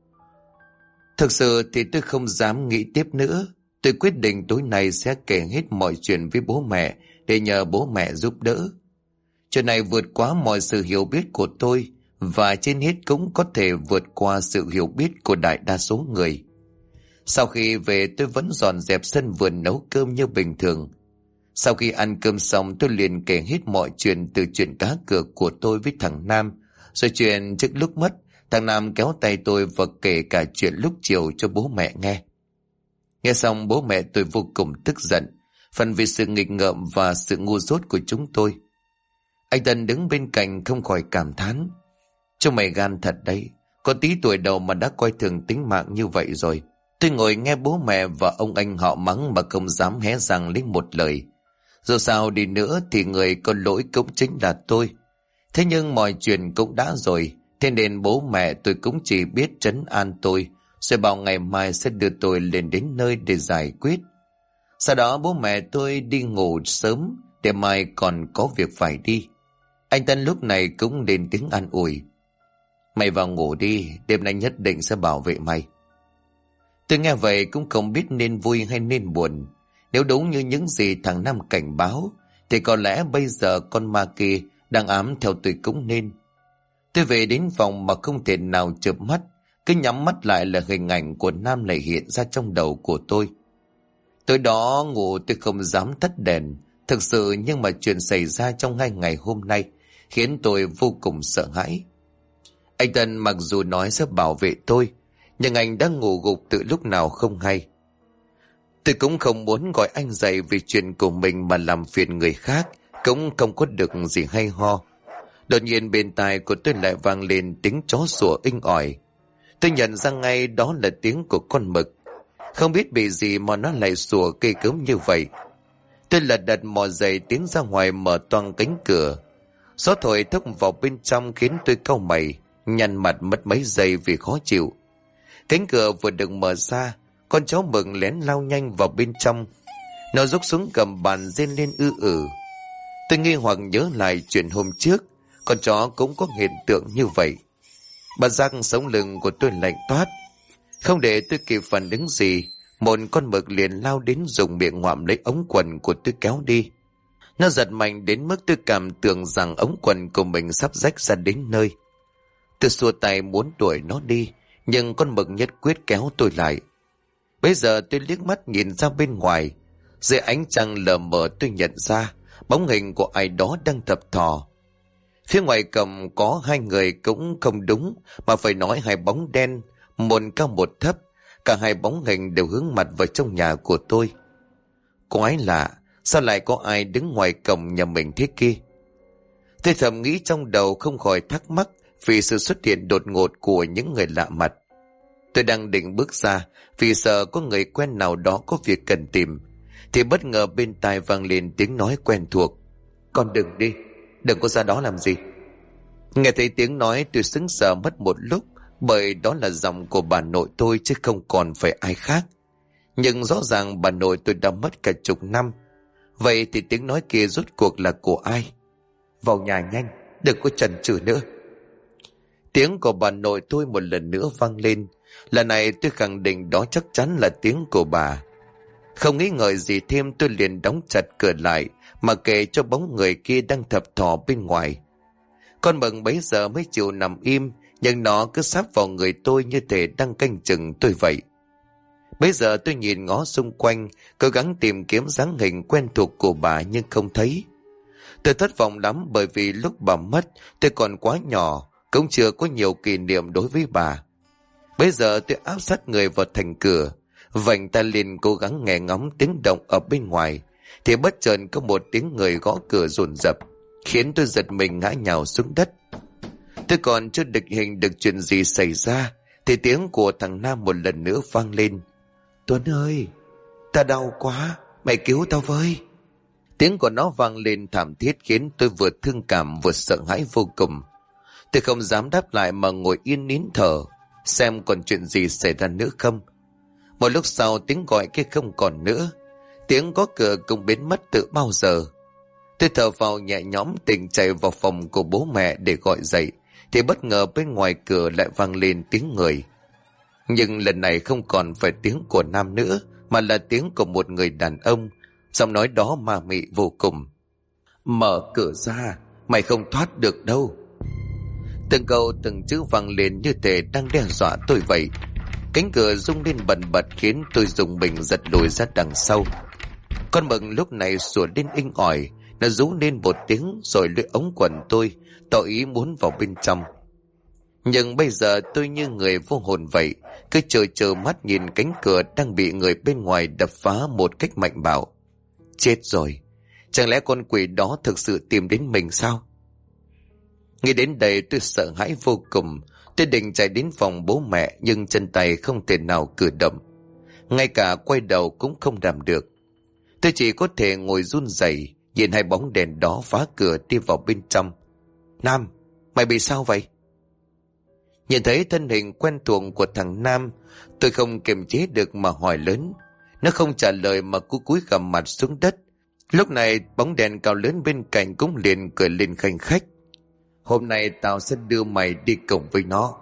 [SPEAKER 1] Thực sự thì tôi không dám nghĩ tiếp nữa. Tôi quyết định tối nay sẽ kể hết mọi chuyện với bố mẹ để nhờ bố mẹ giúp đỡ. Chuyện này vượt quá mọi sự hiểu biết của tôi, và trên hết cũng có thể vượt qua sự hiểu biết của đại đa số người. Sau khi về tôi vẫn dọn dẹp sân vườn, nấu cơm như bình thường. Sau khi ăn cơm xong, tôi liền kể hết mọi chuyện, từ chuyện cá cược của tôi với thằng Nam, rồi chuyện trước lúc mất thằng Nam kéo tay tôi, và kể cả chuyện lúc chiều cho bố mẹ nghe. Nghe xong bố mẹ tôi vô cùng tức giận, phần vì sự nghịch ngợm và sự ngu dốt của chúng tôi. Anh Tân đứng bên cạnh không khỏi cảm thán: "Chúng mày gan thật đấy, có tí tuổi đầu mà đã coi thường tính mạng như vậy rồi." Tôi ngồi nghe bố mẹ và ông anh họ mắng mà không dám hé răng lấy một lời. Dù sao đi nữa thì người có lỗi cũng chính là tôi. Thế nhưng mọi chuyện cũng đã rồi, thế nên bố mẹ tôi cũng chỉ biết trấn an tôi, rồi bảo ngày mai sẽ đưa tôi lên đến nơi để giải quyết. Sau đó bố mẹ tôi đi ngủ sớm, để mai còn có việc phải đi. Anh Tân lúc này cũng lên tiếng an ủi: "Mày vào ngủ đi, đêm nay nhất định sẽ bảo vệ mày." Tôi nghe vậy cũng không biết nên vui hay nên buồn. Nếu đúng như những gì thằng Nam cảnh báo, thì có lẽ bây giờ con ma kia đang ám theo tôi cũng nên. Tôi về đến phòng mà không thể nào chợp mắt, cứ nhắm mắt lại là hình ảnh của Nam lại hiện ra trong đầu của tôi. Tối đó ngủ tôi không dám tắt đèn, thực sự, nhưng mà chuyện xảy ra trong 2 ngày hôm nay khiến tôi vô cùng sợ hãi. Anh Tân mặc dù nói sẽ bảo vệ tôi, nhưng anh đã ngủ gục từ lúc nào không hay. Tôi cũng không muốn gọi anh dậy vì chuyện của mình mà làm phiền người khác, cũng không có được gì hay ho. Đột nhiên bên tai của tôi lại vang lên tiếng chó sủa inh ỏi. Tôi nhận ra ngay đó là tiếng của con mực. Không biết bị gì mà nó lại sủa cây cớm như vậy. Tôi lật đật mò dậy tiến ra ngoài, mở toang cánh cửa. Gió thổi thốc vào bên trong khiến tôi cau mày, nhăn mặt mất mấy giây vì khó chịu. Cánh cửa vừa được mở ra, con chó mực lén lao nhanh vào bên trong. Nó rúc xuống gầm bàn rên lên ư ử. Tôi nghi hoặc nhớ lại chuyện hôm trước, con chó cũng có hiện tượng như vậy. Bà giác sống lưng của tôi lạnh toát. Không để tôi kịp phản ứng gì, một con mực liền lao đến dùng miệng ngoạm lấy ống quần của tôi kéo đi. Nó giật mạnh đến mức tôi cảm tưởng rằng ống quần của mình sắp rách ra đến nơi. Tôi xua tay muốn đuổi nó đi, nhưng con mực nhất quyết kéo tôi lại. Bây giờ tôi liếc mắt nhìn ra bên ngoài. Dưới ánh trăng lờ mờ tôi nhận ra bóng hình của ai đó đang thập thò. Phía ngoài cầm có 2 người cũng không đúng, mà phải nói 2 bóng đen, một cao một thấp. Cả 2 bóng hình đều hướng mặt vào trong nhà của tôi. Quái lạ, sao lại có ai đứng ngoài cổng nhà mình thế kia? Tôi thầm nghĩ trong đầu, không khỏi thắc mắc vì sự xuất hiện đột ngột của những người lạ mặt. Tôi đang định bước ra vì sợ có người quen nào đó có việc cần tìm, thì bất ngờ bên tai vang lên tiếng nói quen thuộc: "Con đừng đi, đừng có ra đó làm gì." Nghe thấy tiếng nói tôi sững sờ mất một lúc, bởi đó là giọng của bà nội tôi chứ không còn phải ai khác. Nhưng rõ ràng bà nội tôi đã mất cả chục năm. Vậy thì tiếng nói kia rốt cuộc là của ai? "Vào nhà nhanh, đừng có chần chừ nữa." Tiếng của bà nội tôi một lần nữa vang lên. Lần này tôi khẳng định đó chắc chắn là tiếng của bà. Không nghĩ ngợi gì thêm, tôi liền đóng chặt cửa lại, mà kệ cho bóng người kia đang thập thò bên ngoài. Con mực bấy giờ mới chịu nằm im, nhưng nó cứ sáp vào người tôi như thể đang canh chừng tôi vậy. Bây giờ tôi nhìn ngó xung quanh, cố gắng tìm kiếm dáng hình quen thuộc của bà nhưng không thấy. Tôi thất vọng lắm, bởi vì lúc bà mất tôi còn quá nhỏ, cũng chưa có nhiều kỷ niệm đối với bà. Bây giờ tôi áp sát người vào thành cửa, vành ta liền cố gắng nghe ngóng tiếng động ở bên ngoài, thì bất chợt có một tiếng người gõ cửa dồn dập, khiến tôi giật mình ngã nhào xuống đất. Tôi còn chưa định hình được chuyện gì xảy ra, thì tiếng của thằng Nam một lần nữa vang lên: "Tuấn ơi, ta đau quá, mày cứu tao với." Tiếng của nó vang lên thảm thiết khiến tôi vừa thương cảm vừa sợ hãi vô cùng. Tôi không dám đáp lại mà ngồi yên nín thở, xem còn chuyện gì xảy ra nữa không. Một lúc sau tiếng gọi kia không còn nữa, tiếng gõ cửa cũng biến mất từ bao giờ. Tôi thở vào nhẹ nhõm tỉnh chạy vào phòng của bố mẹ để gọi dậy, thì bất ngờ bên ngoài cửa lại vang lên tiếng người. Nhưng lần này không còn phải tiếng của Nam nữa, mà là tiếng của một người đàn ông. Giọng nói đó ma mị vô cùng. Mở cửa ra, mày không thoát được đâu. Từng câu từng chữ vang lên như thể đang đe dọa tôi vậy. Cánh cửa rung lên bần bật khiến tôi rùng mình giật lùi ra đằng sau. Con mực lúc này sủa lên inh ỏi, nó rú lên một tiếng rồi lưỡi ống quần tôi, tỏ ý muốn vào bên trong. Nhưng bây giờ tôi như người vô hồn vậy, cứ trơ mắt nhìn cánh cửa đang bị người bên ngoài đập phá một cách mạnh bạo. Chết rồi, chẳng lẽ con quỷ đó thực sự tìm đến mình sao? Nghĩ đến đây tôi sợ hãi vô cùng. Tôi định chạy đến phòng bố mẹ, nhưng chân tay không thể nào cử động, ngay cả quay đầu cũng không làm được. Tôi chỉ có thể ngồi run rẩy nhìn hai bóng đèn đó phá cửa đi vào bên trong. Nam, mày bị sao vậy? Nhìn thấy thân hình quen thuộc của thằng Nam, tôi không kiềm chế được mà hỏi lớn. Nó không trả lời mà cúi gằm mặt xuống đất. Lúc này bóng đèn cao lớn bên cạnh cũng liền cười lên khanh khách. Hôm nay tao sẽ đưa mày đi cùng với nó.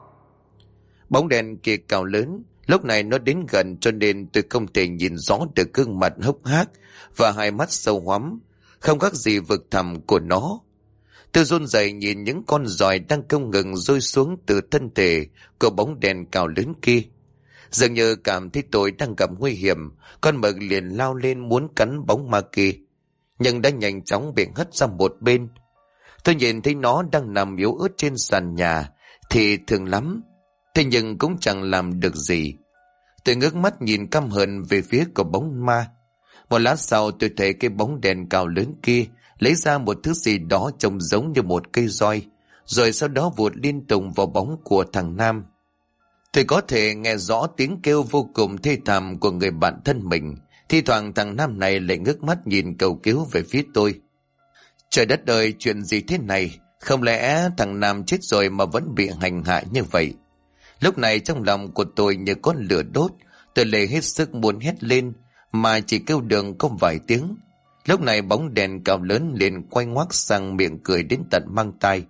[SPEAKER 1] Bóng đèn kia cao lớn, lúc này nó đến gần cho nên tôi không thể nhìn rõ được gương mặt hốc hác và hai mắt sâu hoắm, không khác gì vực thẳm của nó. Tôi run rẩy nhìn những con giòi đang không ngừng rơi xuống từ thân thể của bóng đèn cao lớn kia. Dường như cảm thấy tôi đang gặp nguy hiểm, con mực liền lao lên muốn cắn bóng ma kia, nhưng đã nhanh chóng bị hất sang một bên. Tôi nhìn thấy nó đang nằm yếu ớt trên sàn nhà thì thương lắm, thế nhưng cũng chẳng làm được gì. Tôi ngước mắt nhìn căm hờn về phía của bóng ma. Một lát sau tôi thấy cái bóng đèn cao lớn kia lấy ra một thứ gì đó trông giống như một cây roi, rồi sau đó vụt liên tục vào bóng của thằng Nam. Tôi có thể nghe rõ tiếng kêu vô cùng thê thảm của người bạn thân mình. Thi thoảng thằng Nam này lại ngước mắt nhìn cầu cứu về phía tôi. Trời đất ơi, chuyện gì thế này? Không lẽ thằng Nam chết rồi mà vẫn bị hành hạ như vậy? Lúc này trong lòng của tôi như có lửa đốt. Tôi lấy hết sức muốn hét lên mà chỉ kêu đường có vài tiếng. Lúc này bóng đèn cao lớn liền quay ngoắt sang miệng cười đến tận mang tai.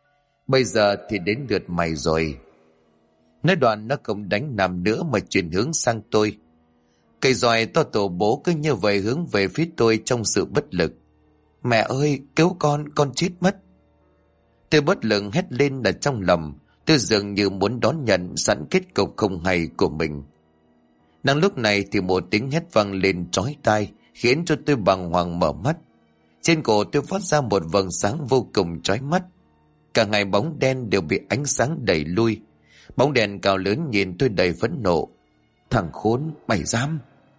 [SPEAKER 1] Bây giờ thì đến lượt mày rồi. Nói đoạn nó không đánh Nam nữa mà chuyển hướng sang tôi. Cây roi to tổ bố cứ như vậy hướng về phía tôi trong sự bất lực. Mẹ ơi, cứu con chết mất. Tôi bất lực hét lên là trong lòng. Tôi dường như muốn đón nhận sẵn kết cục không hay của mình. Đang lúc này thì một tiếng hét vang lên chói tai, khiến cho tôi bàng hoàng mở mắt. Trên cổ tôi phát ra một vầng sáng vô cùng chói mắt. Cả hai bóng đen đều bị ánh sáng đẩy lui. Bóng đèn cao lớn nhìn tôi đầy phẫn nộ. Thằng khốn, mày dám!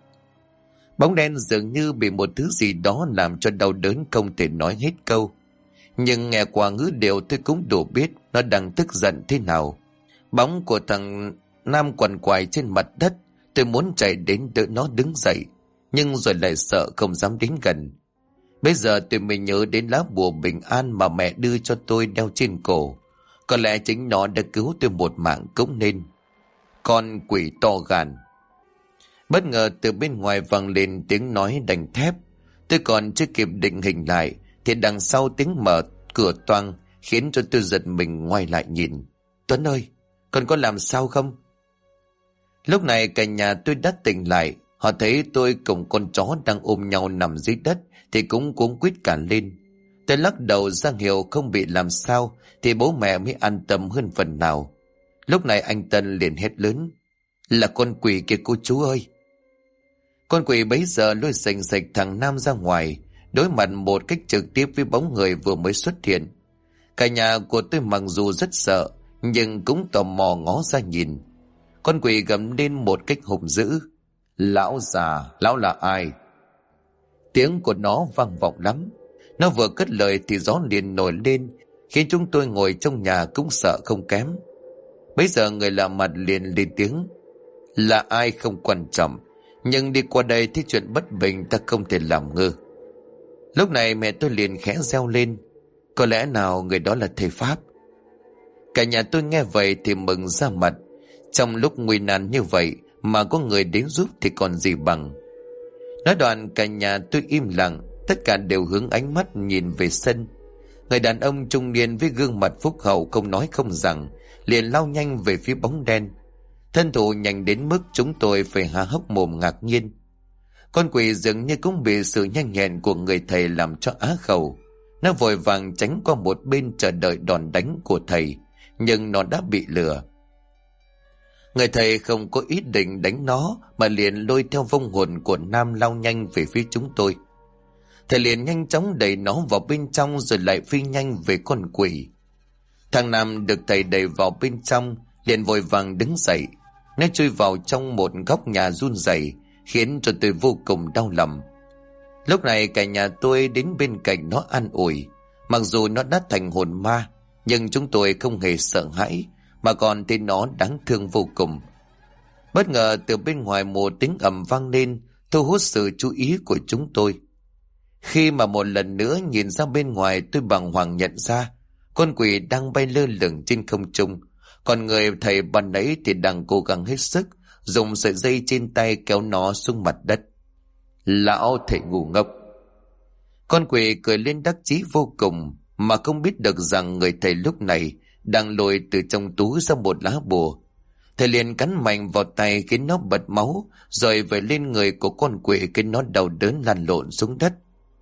[SPEAKER 1] Bóng đen dường như bị một thứ gì đó làm cho đau đớn không thể nói hết câu. Nhưng nghe qua ngữ điệu tôi cũng đủ biết nó đang tức giận thế nào. Bóng của thằng Nam quằn quại trên mặt đất. Tôi muốn chạy đến đỡ nó đứng dậy, nhưng rồi lại sợ không dám đến gần. Bây giờ tôi mới nhớ đến lá bùa bình an mà mẹ đưa cho tôi đeo trên cổ. Có lẽ chính nó đã cứu tôi một mạng cũng nên. Con quỷ to gan! Bất ngờ từ bên ngoài vang lên tiếng nói đanh thép. Tôi còn chưa kịp định hình lại thì đằng sau tiếng mở cửa toang khiến cho tôi giật mình ngoái lại nhìn. Tuấn ơi, con có làm sao không? Lúc này cả nhà tôi đã tỉnh lại. Họ thấy tôi cùng con chó đang ôm nhau nằm dưới đất thì cũng cuống quýt cả lên. Tôi lắc đầu ra hiệu không bị làm sao thì bố mẹ mới an tâm hơn phần nào. Lúc này anh Tân liền hét lớn. Là con quỷ kia cô chú ơi! Con quỷ bấy giờ lôi sành sạch thằng Nam ra ngoài, đối mặt một cách trực tiếp với bóng người vừa mới xuất hiện. Cả nhà của tôi mặc dù rất sợ nhưng cũng tò mò ngó ra nhìn. Con quỷ gầm lên một cách hùng dữ. Lão già, lão là ai? Tiếng của nó vang vọng lắm. Nó vừa cất lời thì gió liền nổi lên, khiến chúng tôi ngồi trong nhà cũng sợ không kém. Bấy giờ người lạ mặt liền lên tiếng. Là ai không quan trọng, nhưng đi qua đây thấy chuyện bất bình ta không thể làm ngơ. Lúc này mẹ tôi liền khẽ reo lên. Có lẽ nào người đó là thầy Pháp? Cả nhà tôi nghe vậy thì mừng ra mặt. Trong lúc nguy nan như vậy mà có người đến giúp thì còn gì bằng. Nói đoạn cả nhà tôi im lặng, tất cả đều hướng ánh mắt nhìn về sân. Người đàn ông trung niên với gương mặt phúc hậu không nói không rằng liền lao nhanh về phía bóng đen. Thân thủ nhanh đến mức chúng tôi phải há hốc mồm ngạc nhiên. Con quỷ dường như cũng bị sự nhanh nhẹn của người thầy làm cho á khẩu. Nó vội vàng tránh qua một bên chờ đợi đòn đánh của thầy, nhưng nó đã bị lừa. Người thầy không có ý định đánh nó, mà liền lôi theo vong hồn của Nam lao nhanh về phía chúng tôi. Thầy liền nhanh chóng đẩy nó vào bên trong, rồi lại phi nhanh về con quỷ. Thằng Nam được thầy đẩy vào bên trong liền vội vàng đứng dậy. Nó chui vào trong một góc nhà run rẩy, khiến cho tôi vô cùng đau lòng. Lúc này cả nhà tôi đến bên cạnh nó an ủi. Mặc dù nó đã thành hồn ma, nhưng chúng tôi không hề sợ hãi, mà còn thấy nó đáng thương vô cùng. Bất ngờ từ bên ngoài một tiếng ầm vang lên, thu hút sự chú ý của chúng tôi. Khi mà một lần nữa nhìn ra bên ngoài, tôi bàng hoàng nhận ra con quỷ đang bay lơ lửng trên không trung, còn người thầy ban nãy thì đang cố gắng hết sức dùng sợi dây trên tay kéo nó xuống mặt đất. Lão thầy ngu ngốc! Con quỷ cười lên đắc chí vô cùng, mà không biết được rằng người thầy lúc này đang lôi từ trong túi ra một lá bùa. Thầy liền cắn mạnh vào tay khiến nó bật máu, rồi vẩy lên người của con quỷ khiến nó đau đớn lăn lộn xuống đất.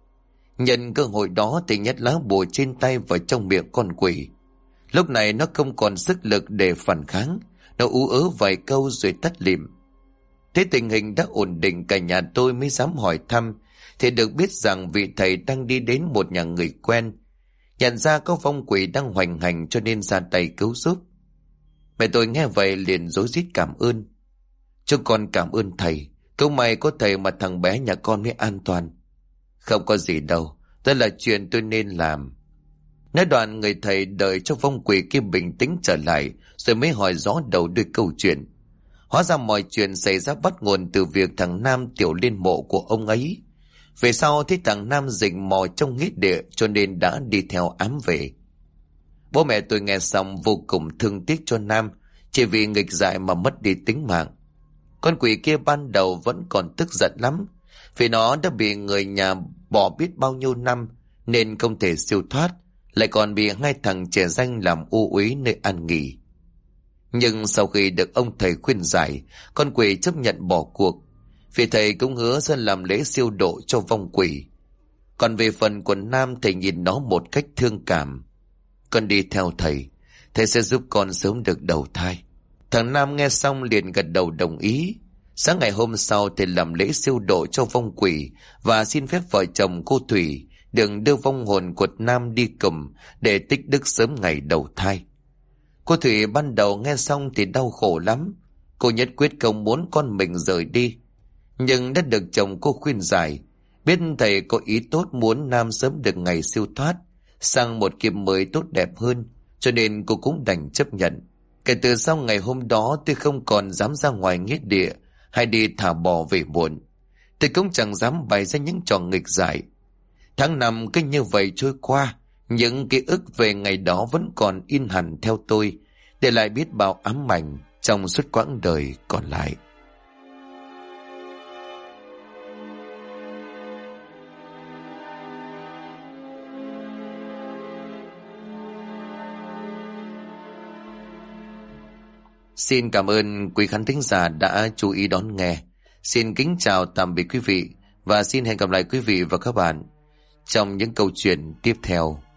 [SPEAKER 1] Nhân cơ hội đó thì nhét lá bùa trên tay vào trong miệng con quỷ. Lúc này nó không còn sức lực để phản kháng, nó ú ớ vài câu rồi tắt lịm. Thế tình hình đã ổn định, cả nhà tôi mới dám hỏi thăm, thì được biết rằng vị thầy đang đi đến một nhà người quen, nhận ra có vong quỷ đang hoành hành cho nên ra tay cứu giúp. Mẹ tôi nghe vậy liền rối rít cảm ơn. Chúng con cảm ơn thầy, câu may có thầy mà thằng bé nhà con mới an toàn. Không có gì đâu, đó là chuyện tôi nên làm. Nói đoạn người thầy đợi cho vong quỷ kia bình tĩnh trở lại, rồi mới hỏi rõ đầu đuôi câu chuyện. Hóa ra mọi chuyện xảy ra bắt nguồn từ việc thằng Nam tiểu lên mộ của ông ấy. Về sau thấy thằng Nam rình mò trong nghĩa địa, cho nên đã đi theo ám về. Bố mẹ tôi nghe xong vô cùng thương tiếc cho Nam, chỉ vì nghịch dại mà mất đi tính mạng. Con quỷ kia ban đầu vẫn còn tức giận lắm, vì nó đã bị người nhà bỏ biết bao nhiêu năm nên không thể siêu thoát, lại còn bị hai thằng trẻ danh làm ô uế nơi an nghỉ. Nhưng sau khi được ông thầy khuyên giải, con quỷ chấp nhận bỏ cuộc, vì thầy cũng hứa sẽ làm lễ siêu độ cho vong quỷ. Còn về phần của Nam, thầy nhìn nó một cách thương cảm. Con đi theo thầy sẽ giúp con sớm được đầu thai. Thằng Nam nghe xong liền gật đầu đồng ý. Sáng ngày hôm sau, thầy làm lễ siêu độ cho vong quỷ và xin phép vợ chồng cô Thủy đừng đưa vong hồn của Nam đi cùng để tích đức sớm ngày đầu thai. Cô Thủy ban đầu nghe xong thì đau khổ lắm. Cô nhất quyết không muốn con mình rời đi, nhưng đã được chồng cô khuyên giải, biết thầy có ý tốt muốn Nam sớm được ngày siêu thoát sang một kiếp mới tốt đẹp hơn, cho nên cô cũng đành chấp nhận. Kể từ sau ngày hôm đó, tôi không còn dám ra ngoài nghĩa địa hay đi thả bò về muộn. Tôi cũng chẳng dám bày ra những trò nghịch dại. Tháng năm cứ như vậy trôi qua, những ký ức về ngày đó vẫn còn in hẳn theo tôi, để lại biết bao ám ảnh trong suốt quãng đời còn lại. Xin cảm ơn quý khán thính giả đã chú ý đón nghe. Xin kính chào tạm biệt quý vị, và xin hẹn gặp lại quý vị và các bạn trong những câu chuyện tiếp theo.